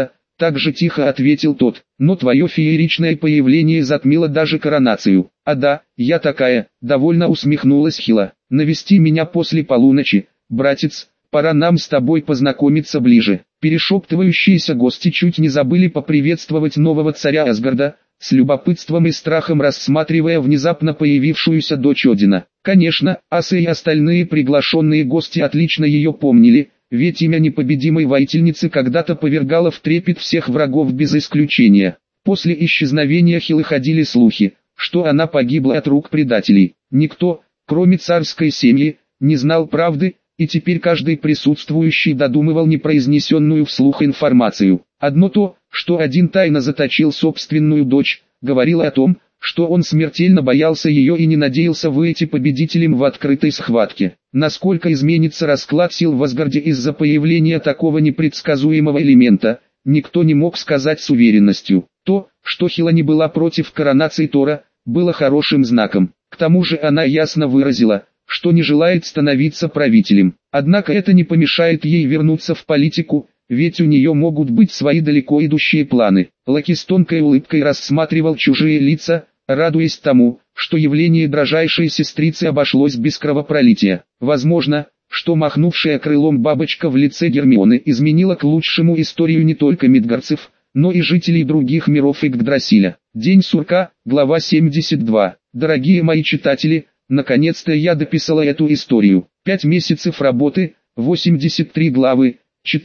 Так же тихо ответил тот, но твое фееричное появление затмило даже коронацию. А да, я такая, довольно усмехнулась Хила. Навести меня после полуночи, братец, пора нам с тобой познакомиться ближе. Перешептывающиеся гости чуть не забыли поприветствовать нового царя Асгарда, с любопытством и страхом рассматривая внезапно появившуюся дочь Одина. Конечно, Аса и остальные приглашенные гости отлично ее помнили, ведь имя непобедимой воительницы когда-то повергало в трепет всех врагов без исключения. После исчезновения Хилы ходили слухи, что она погибла от рук предателей. Никто, кроме царской семьи, не знал правды, и теперь каждый присутствующий додумывал непроизнесенную вслух информацию. Одно то, что один тайно заточил собственную дочь, говорило о том, что он смертельно боялся ее и не надеялся выйти победителем в открытой схватке. Насколько изменится расклад сил в Асгарде из-за появления такого непредсказуемого элемента, никто не мог сказать с уверенностью. То, что Хила не была против коронации Тора, было хорошим знаком. К тому же она ясно выразила, что не желает становиться правителем. Однако это не помешает ей вернуться в политику, ведь у нее могут быть свои далеко идущие планы. Локи с тонкой улыбкой рассматривал чужие лица, радуясь тому, что явление дрожайшей сестрицы обошлось без кровопролития. Возможно, что махнувшая крылом бабочка в лице Гермионы изменила к лучшему историю не только мидгарцев, но и жителей других миров Игдрасиля. День сурка, глава 72. Дорогие мои читатели, наконец-то я дописала эту историю. 5 месяцев работы, 83 главы,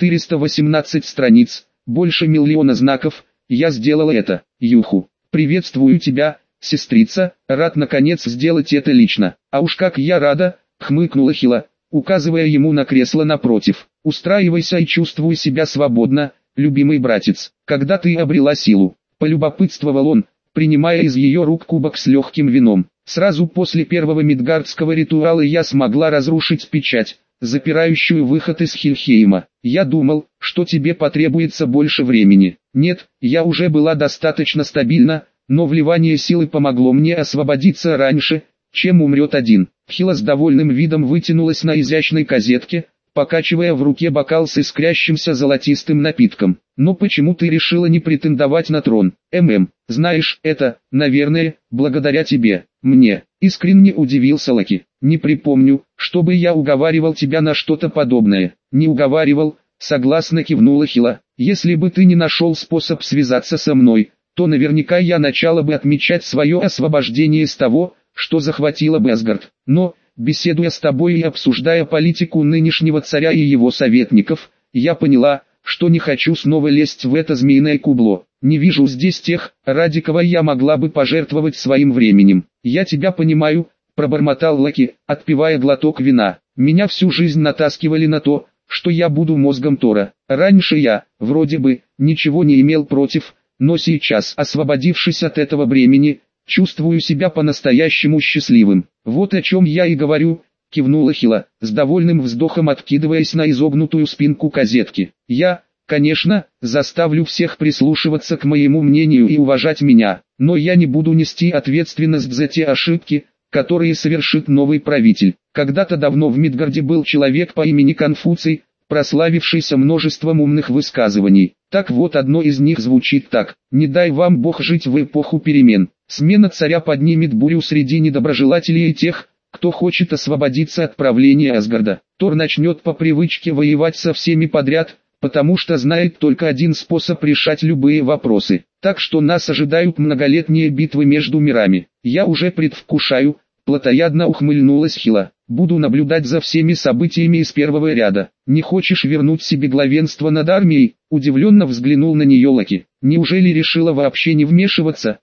418 страниц, больше 1 миллиона знаков, я сделала это. Юху, приветствую тебя, сестрица, рад наконец сделать это лично. А уж как я рада, хмыкнула Хила, указывая ему на кресло напротив. Устраивайся и чувствуй себя свободно, любимый братец. Когда ты обрела силу, полюбопытствовал он, принимая из ее рук кубок с легким вином. Сразу после первого мидгардского ритуала я смогла разрушить печать, запирающую выход из Хельхейма. Я думал, что тебе потребуется больше времени. Нет, я уже была достаточно стабильна, но вливание силы помогло мне освободиться раньше, чем умрет один. Хила с довольным видом вытянулась на изящной козетке, покачивая в руке бокал с искрящимся золотистым напитком. Но почему ты решила не претендовать на трон? Знаешь, это, наверное, благодаря тебе. Мне, искренне удивился Локи. Не припомню, чтобы я уговаривал тебя на что-то подобное. Не уговаривал, согласно кивнула Хила. Если бы ты не нашел способ связаться со мной, то наверняка я начала бы отмечать свое освобождение с того, что захватило бы Асгард. Но, беседуя с тобой и обсуждая политику нынешнего царя и его советников, я поняла, что не хочу снова лезть в это змеиное кубло. Не вижу здесь тех, ради кого я могла бы пожертвовать своим временем. Я тебя понимаю, пробормотал Локи, отпивая глоток вина. Меня всю жизнь натаскивали на то, что я буду мозгом Тора. Раньше я, вроде бы, ничего не имел против, но сейчас, освободившись от этого бремени, чувствую себя по-настоящему счастливым. Вот о чем я и говорю, кивнула Хила, с довольным вздохом откидываясь на изогнутую спинку козетки. Я, конечно, заставлю всех прислушиваться к моему мнению и уважать меня, но я не буду нести ответственность за те ошибки, которые совершит новый правитель. Когда-то давно в Мидгарде был человек по имени Конфуций, прославившийся множеством умных высказываний. Так вот, одно из них звучит так: «Не дай вам Бог жить в эпоху перемен. Смена царя поднимет бурю среди недоброжелателей и тех, кто хочет освободиться от правления Асгарда. Тор начнет по привычке воевать со всеми подряд, потому что знает только один способ решать любые вопросы. Так что нас ожидают многолетние битвы между мирами. Я уже предвкушаю», плотоядно ухмыльнулась Хила. «Буду наблюдать за всеми событиями из первого ряда. Не хочешь вернуть себе главенство над армией?» Удивленно взглянул на нее Локи. «Неужели решила вообще не вмешиваться?»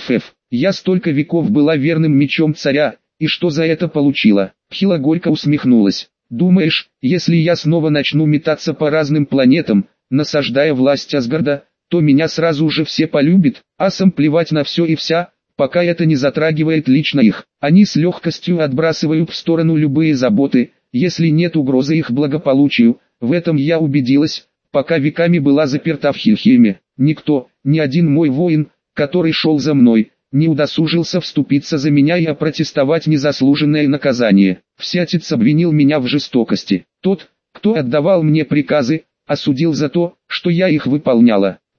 Я столько веков была верным мечом царя, и что за это получила?» Хила горько усмехнулась. «Думаешь, если я снова начну метаться по разным планетам, насаждая власть Асгарда, то меня сразу же все полюбят? Асам плевать на все и вся, пока это не затрагивает лично их. Они с легкостью отбрасывают в сторону любые заботы, если нет угрозы их благополучию. В этом я убедилась, пока веками была заперта в Хельхейме. Никто, ни один мой воин, который шел за мной, не удосужился вступиться за меня и опротестовать незаслуженное наказание. Всятец обвинил меня в жестокости. Тот, кто отдавал мне приказы, осудил за то, что я их выполняла.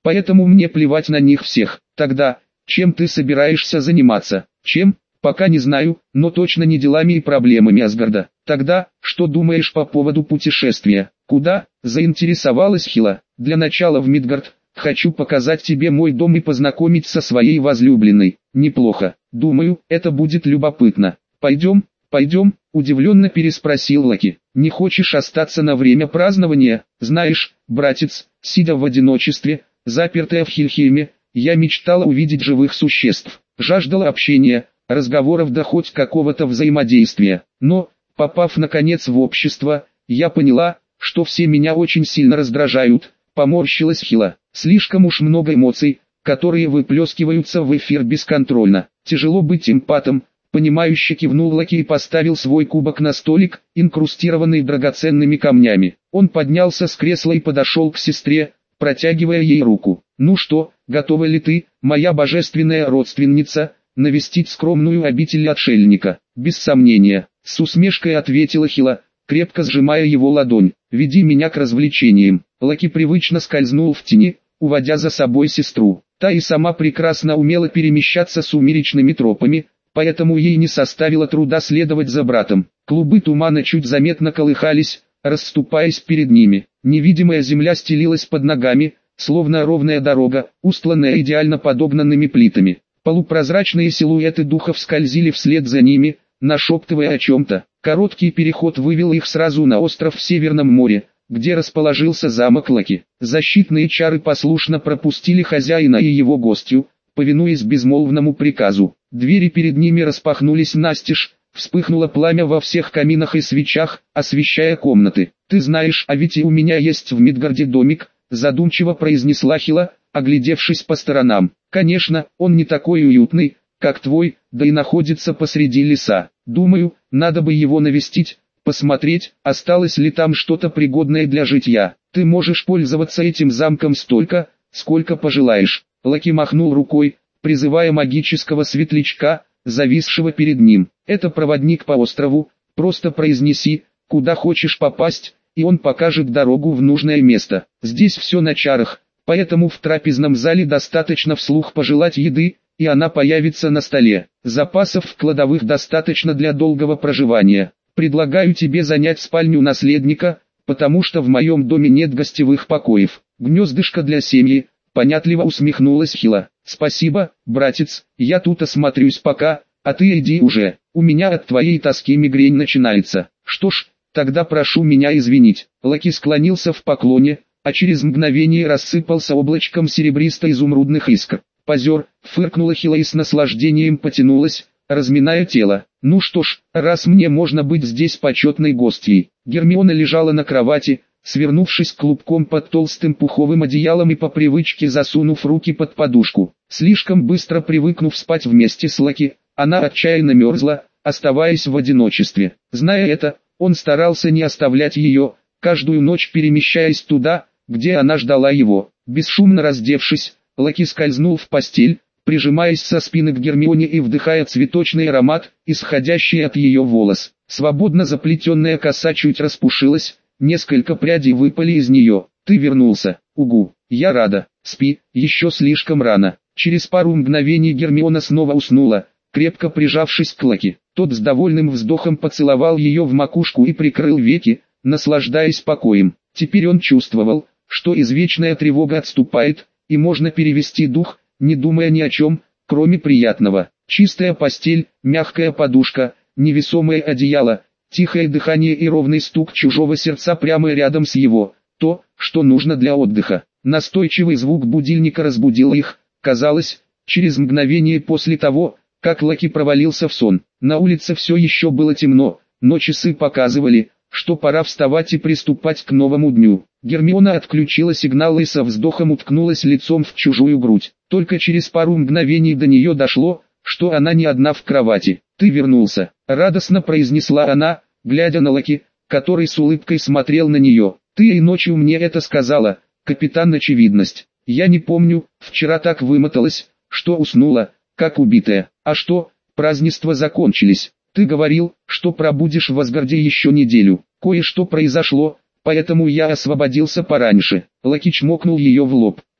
поэтому мне плевать на них всех. Тогда, чем ты собираешься заниматься? Чем? Пока не знаю, но точно не делами и проблемами Асгарда. Тогда, что думаешь по поводу путешествия? Куда? Заинтересовалась Хила. Для начала в Мидгард. Хочу показать тебе мой дом и познакомить со своей возлюбленной. Неплохо. Думаю, это будет любопытно. Пойдем? Пойдем? Удивленно переспросил Локи. Не хочешь остаться на время празднования? Знаешь, братец, сидя в одиночестве, запертая в Хильхейме, я мечтала увидеть живых существ. Жаждала общения, разговоров да хоть какого-то взаимодействия. Но, попав наконец в общество, я поняла, что все меня очень сильно раздражают. Поморщилась Хила. Слишком уж много эмоций, которые выплескиваются в эфир бесконтрольно. Тяжело быть эмпатом. Понимающе кивнул Локи и поставил свой кубок на столик, инкрустированный драгоценными камнями. Он поднялся с кресла и подошел к сестре, протягивая ей руку. «Ну что, готова ли ты, моя божественная родственница, навестить скромную обитель отшельника?» «Без сомнения», — с усмешкой ответила Хила, крепко сжимая его ладонь. «Веди меня к развлечениям». Локи привычно скользнул в тени, уводя за собой сестру. Та и сама прекрасно умела перемещаться сумеречными тропами, поэтому ей не составило труда следовать за братом. Клубы тумана чуть заметно колыхались, расступаясь перед ними. Невидимая земля стелилась под ногами, словно ровная дорога, устланная идеально подогнанными плитами. Полупрозрачные силуэты духов скользили вслед за ними, нашептывая о чем-то. Короткий переход вывел их сразу на остров в Северном море, где расположился замок Локи. Защитные чары послушно пропустили хозяина и его гостью, повинуясь безмолвному приказу. Двери перед ними распахнулись настежь, вспыхнуло пламя во всех каминах и свечах, освещая комнаты. «Ты знаешь, а ведь и у меня есть в Мидгарде домик», задумчиво произнесла Хила, оглядевшись по сторонам. «Конечно, он не такой уютный, как твой, да и находится посреди леса. Думаю, надо бы его навестить, посмотреть, осталось ли там что-то пригодное для житья. Ты можешь пользоваться этим замком столько, сколько пожелаешь». Локи махнул рукой, призывая магического светлячка, зависшего перед ним. «Это проводник по острову, просто произнеси, куда хочешь попасть, и он покажет дорогу в нужное место. Здесь все на чарах, поэтому в трапезном зале достаточно вслух пожелать еды, и она появится на столе. Запасов в кладовых достаточно для долгого проживания. Предлагаю тебе занять спальню наследника, потому что в моем доме нет гостевых покоев. Гнездышко для семьи». Понятливо усмехнулась Хила. «Спасибо, братец, я тут осмотрюсь пока, а ты иди уже, у меня от твоей тоски мигрень начинается. Что ж, тогда прошу меня извинить». Локи склонился в поклоне, а через мгновение рассыпался облачком серебристо-изумрудных искр. «Позер», фыркнула Хила и с наслаждением потянулась, разминая тело. «Ну что ж, раз мне можно быть здесь почетной гостьей». Гермиона лежала на кровати, свернувшись клубком под толстым пуховым одеялом и по привычке засунув руки под подушку. Слишком быстро привыкнув спать вместе с Локи, она отчаянно мерзла, оставаясь в одиночестве. Зная это, он старался не оставлять ее, каждую ночь перемещаясь туда, где она ждала его. Бесшумно раздевшись, Локи скользнул в постель, прижимаясь со спины к Гермионе и вдыхая цветочный аромат, исходящий от ее волос. Свободно заплетенная коса чуть распушилась, несколько прядей выпали из нее. «Ты вернулся, угу, я рада, спи, еще слишком рано». Через пару мгновений Гермиона снова уснула, крепко прижавшись к Локи. Тот с довольным вздохом поцеловал ее в макушку и прикрыл веки, наслаждаясь покоем. Теперь он чувствовал, что извечная тревога отступает, и можно перевести дух, не думая ни о чем, кроме приятного. Чистая постель, мягкая подушка, невесомое одеяло, тихое дыхание и ровный стук чужого сердца прямо рядом с его, то, что нужно для отдыха. Настойчивый звук будильника разбудил их, казалось, через мгновение после того, как Локи провалился в сон. На улице все еще было темно, но часы показывали, что пора вставать и приступать к новому дню. Гермиона отключила сигнал и со вздохом уткнулась лицом в чужую грудь. Только через пару мгновений до нее дошло, что она не одна в кровати. «Ты вернулся», — радостно произнесла она, глядя на Локи, который с улыбкой смотрел на нее. «Ты и ночью мне это сказала, капитан Очевидность. Я не помню, вчера так вымоталась, что уснула, как убитая. А что, празднества закончились? Ты говорил, что пробудешь в Асгарде еще неделю. Кое-что произошло, поэтому я освободился пораньше». Локи чмокнул ее в лоб.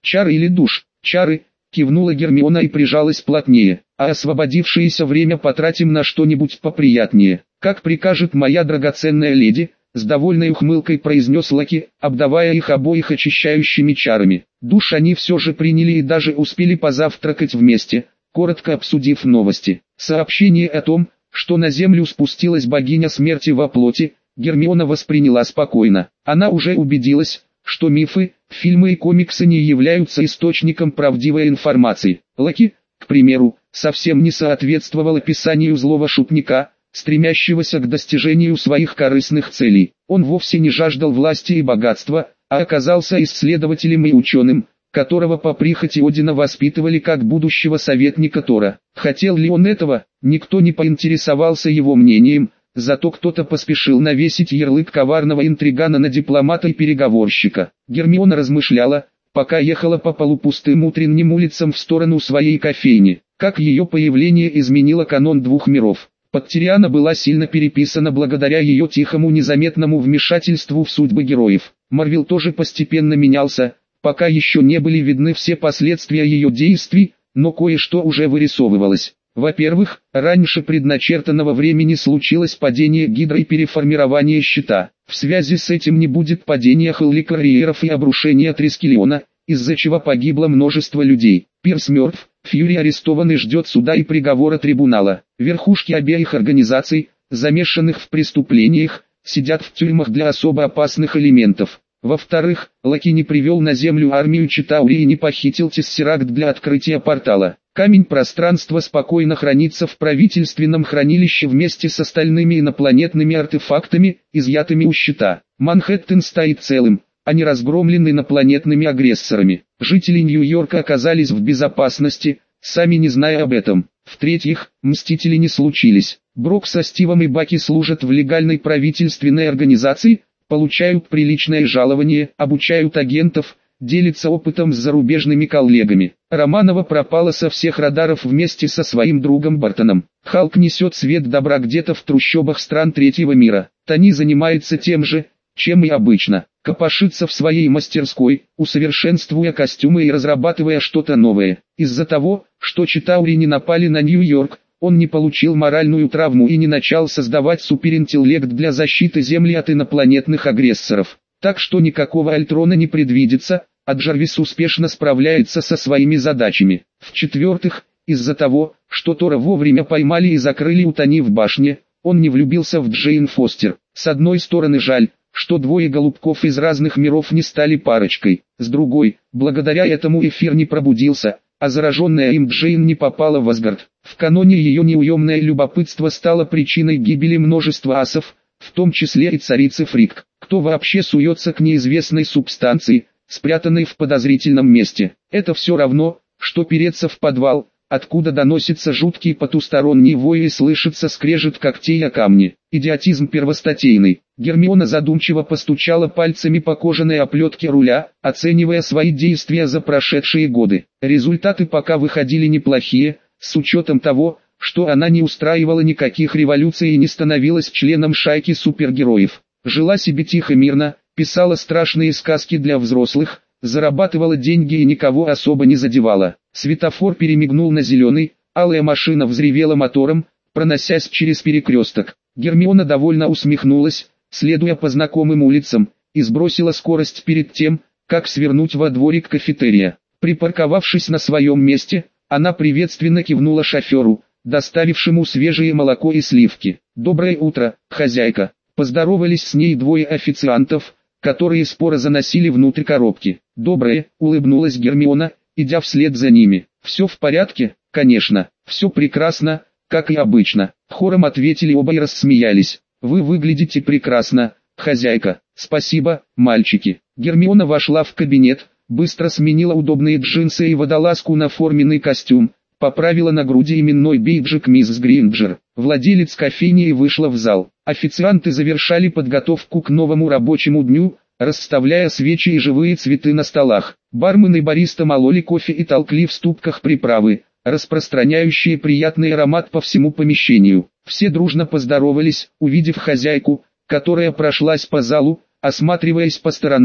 «Чары или душ?» «Чары», кивнула Гермиона и прижалась плотнее. «А освободившееся время потратим на что-нибудь поприятнее». «Как прикажет моя драгоценная леди», с довольной ухмылкой произнес Лаки, обдавая их обоих очищающими чарами. Душ они все же приняли и даже успели позавтракать вместе, коротко обсудив новости. Сообщение о том, что на землю спустилась богиня смерти во плоти, Гермиона восприняла спокойно. Она уже убедилась, что мифы, фильмы и комиксы не являются источником правдивой информации. Лаки, к примеру, совсем не соответствовал описанию злого шутника, стремящегося к достижению своих корыстных целей. Он вовсе не жаждал власти и богатства, а оказался исследователем и ученым, которого по прихоти Одина воспитывали как будущего советника Тора. Хотел ли он этого, никто не поинтересовался его мнением, зато кто-то поспешил навесить ярлык коварного интригана на дипломата и переговорщика. Гермиона размышляла, пока ехала по полупустым утренним улицам в сторону своей кофейни, как ее появление изменило канон двух миров. Подтириана была сильно переписана благодаря ее тихому незаметному вмешательству в судьбы героев. Марвел тоже постепенно менялся, пока еще не были видны все последствия ее действий, но кое-что уже вырисовывалось. Во-первых, раньше предначертанного времени случилось падение Гидры и переформирование щита. В связи с этим не будет падения Хеликориеров и обрушения Трискелиона, из-за чего погибло множество людей. Пирс мертв, Фьюри арестован и ждет суда и приговора трибунала. Верхушки обеих организаций, замешанных в преступлениях, сидят в тюрьмах для особо опасных элементов. Во-вторых, Лаки не привел на землю армию Читаури и не похитил Тессеракт для открытия портала. Камень пространства спокойно хранится в правительственном хранилище вместе с остальными инопланетными артефактами, изъятыми у щита. Манхэттен стоит целым, а не разгромлен инопланетными агрессорами. Жители Нью-Йорка оказались в безопасности, сами не зная об этом. В-третьих, мстители не случились. Брок со Стивом и Баки служат в легальной правительственной организации, получают приличное жалование, обучают агентов, делятся опытом с зарубежными коллегами. Романова пропала со всех радаров вместе со своим другом Бартоном. Халк несет свет добра где-то в трущобах стран третьего мира. Тони занимается тем же, чем и обычно. Копошится в своей мастерской, усовершенствуя костюмы и разрабатывая что-то новое. Из-за того, что Читаури не напали на Нью-Йорк, он не получил моральную травму и не начал создавать суперинтеллект для защиты Земли от инопланетных агрессоров. Так что никакого Альтрона не предвидится, а Джарвис успешно справляется со своими задачами. В-четвертых, из-за того, что Тора вовремя поймали и закрыли у Тони в башне, он не влюбился в Джейн Фостер. С одной стороны жаль, что двое голубков из разных миров не стали парочкой. С другой, благодаря этому эфир не пробудился, а зараженная им Джейн не попала в Асгард. В каноне ее неуемное любопытство стало причиной гибели множества асов, в том числе и царицы Фрик. Кто вообще суется к неизвестной субстанции, спрятанной в подозрительном месте? Это все равно, что переться в подвал, откуда доносится жуткий потусторонний вой и слышится скрежет когтей о камни. Идиотизм первостатейный. Гермиона задумчиво постучала пальцами по кожаной оплетке руля, оценивая свои действия за прошедшие годы. Результаты пока выходили неплохие, с учетом того, что она не устраивала никаких революций и не становилась членом шайки супергероев. Жила себе тихо мирно, писала страшные сказки для взрослых, зарабатывала деньги и никого особо не задевала. Светофор перемигнул на зеленый, алая машина взревела мотором, проносясь через перекресток. Гермиона довольно усмехнулась, следуя по знакомым улицам, и сбросила скорость перед тем, как свернуть во дворик кафетерия. Припарковавшись на своем месте, она приветственно кивнула шоферу, доставившему свежее молоко и сливки. «Доброе утро, хозяйка!» Поздоровались с ней двое официантов, которые споро заносили внутрь коробки. «Доброе», — улыбнулась Гермиона, идя вслед за ними. «Все в порядке?» «Конечно, все прекрасно, как и обычно», — хором ответили оба и рассмеялись. «Вы выглядите прекрасно, хозяйка». «Спасибо, мальчики». Гермиона вошла в кабинет, быстро сменила удобные джинсы и водолазку на форменный костюм, поправила на груди именной бейджик мисс Гринджер. Владелец кофейни вышла в зал. Официанты завершали подготовку к новому рабочему дню, расставляя свечи и живые цветы на столах. Бармен и бариста мололи кофе и толкли в ступках приправы, распространяющие приятный аромат по всему помещению. Все дружно поздоровались, увидев хозяйку, которая прошлась по залу, осматриваясь по сторонам,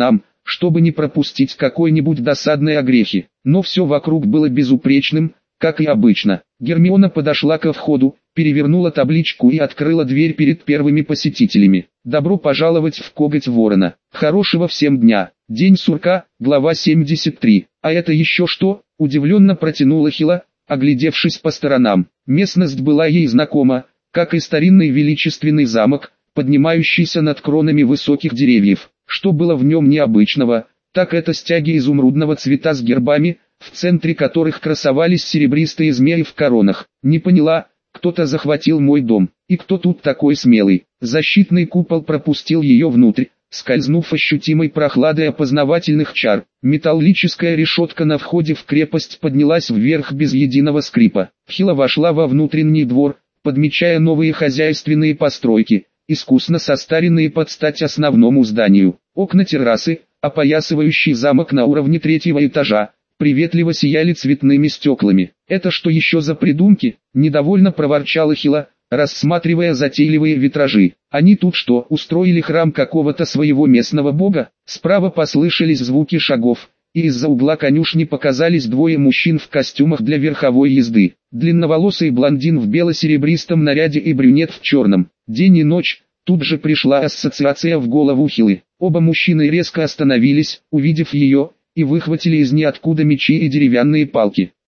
чтобы не пропустить какой-нибудь досадные огрехи. Но все вокруг было безупречным, как и обычно. Гермиона подошла ко входу, перевернула табличку и открыла дверь перед первыми посетителями. «Добро пожаловать в коготь ворона. Хорошего всем дня». День сурка, глава 73. «А это еще что?» – удивленно протянула Хила, оглядевшись по сторонам. Местность была ей знакома, как и старинный величественный замок, поднимающийся над кронами высоких деревьев. Что было в нем необычного, так это стяги изумрудного цвета с гербами, в центре которых красовались серебристые змеи в коронах. Не поняла, кто-то захватил мой дом, и кто тут такой смелый. Защитный купол пропустил ее внутрь, скользнув ощутимой прохладой опознавательных чар. Металлическая решетка на входе в крепость поднялась вверх без единого скрипа. Хила вошла во внутренний двор, подмечая новые хозяйственные постройки, искусно состаренные под стать основному зданию. Окна террасы, опоясывающий замок на уровне третьего этажа, приветливо сияли цветными стеклами. «Это что еще за придумки?» – недовольно проворчала Хила, рассматривая затейливые витражи. «Они тут что, устроили храм какого-то своего местного бога?» Справа послышались звуки шагов, и из-за угла конюшни показались двое мужчин в костюмах для верховой езды. Длинноволосый блондин в бело-серебристом наряде и брюнет в черном. День и ночь, тут же пришла ассоциация в голову Хилы. Оба мужчины резко остановились, увидев ее, и выхватили из ниоткуда мечи и деревянные палки.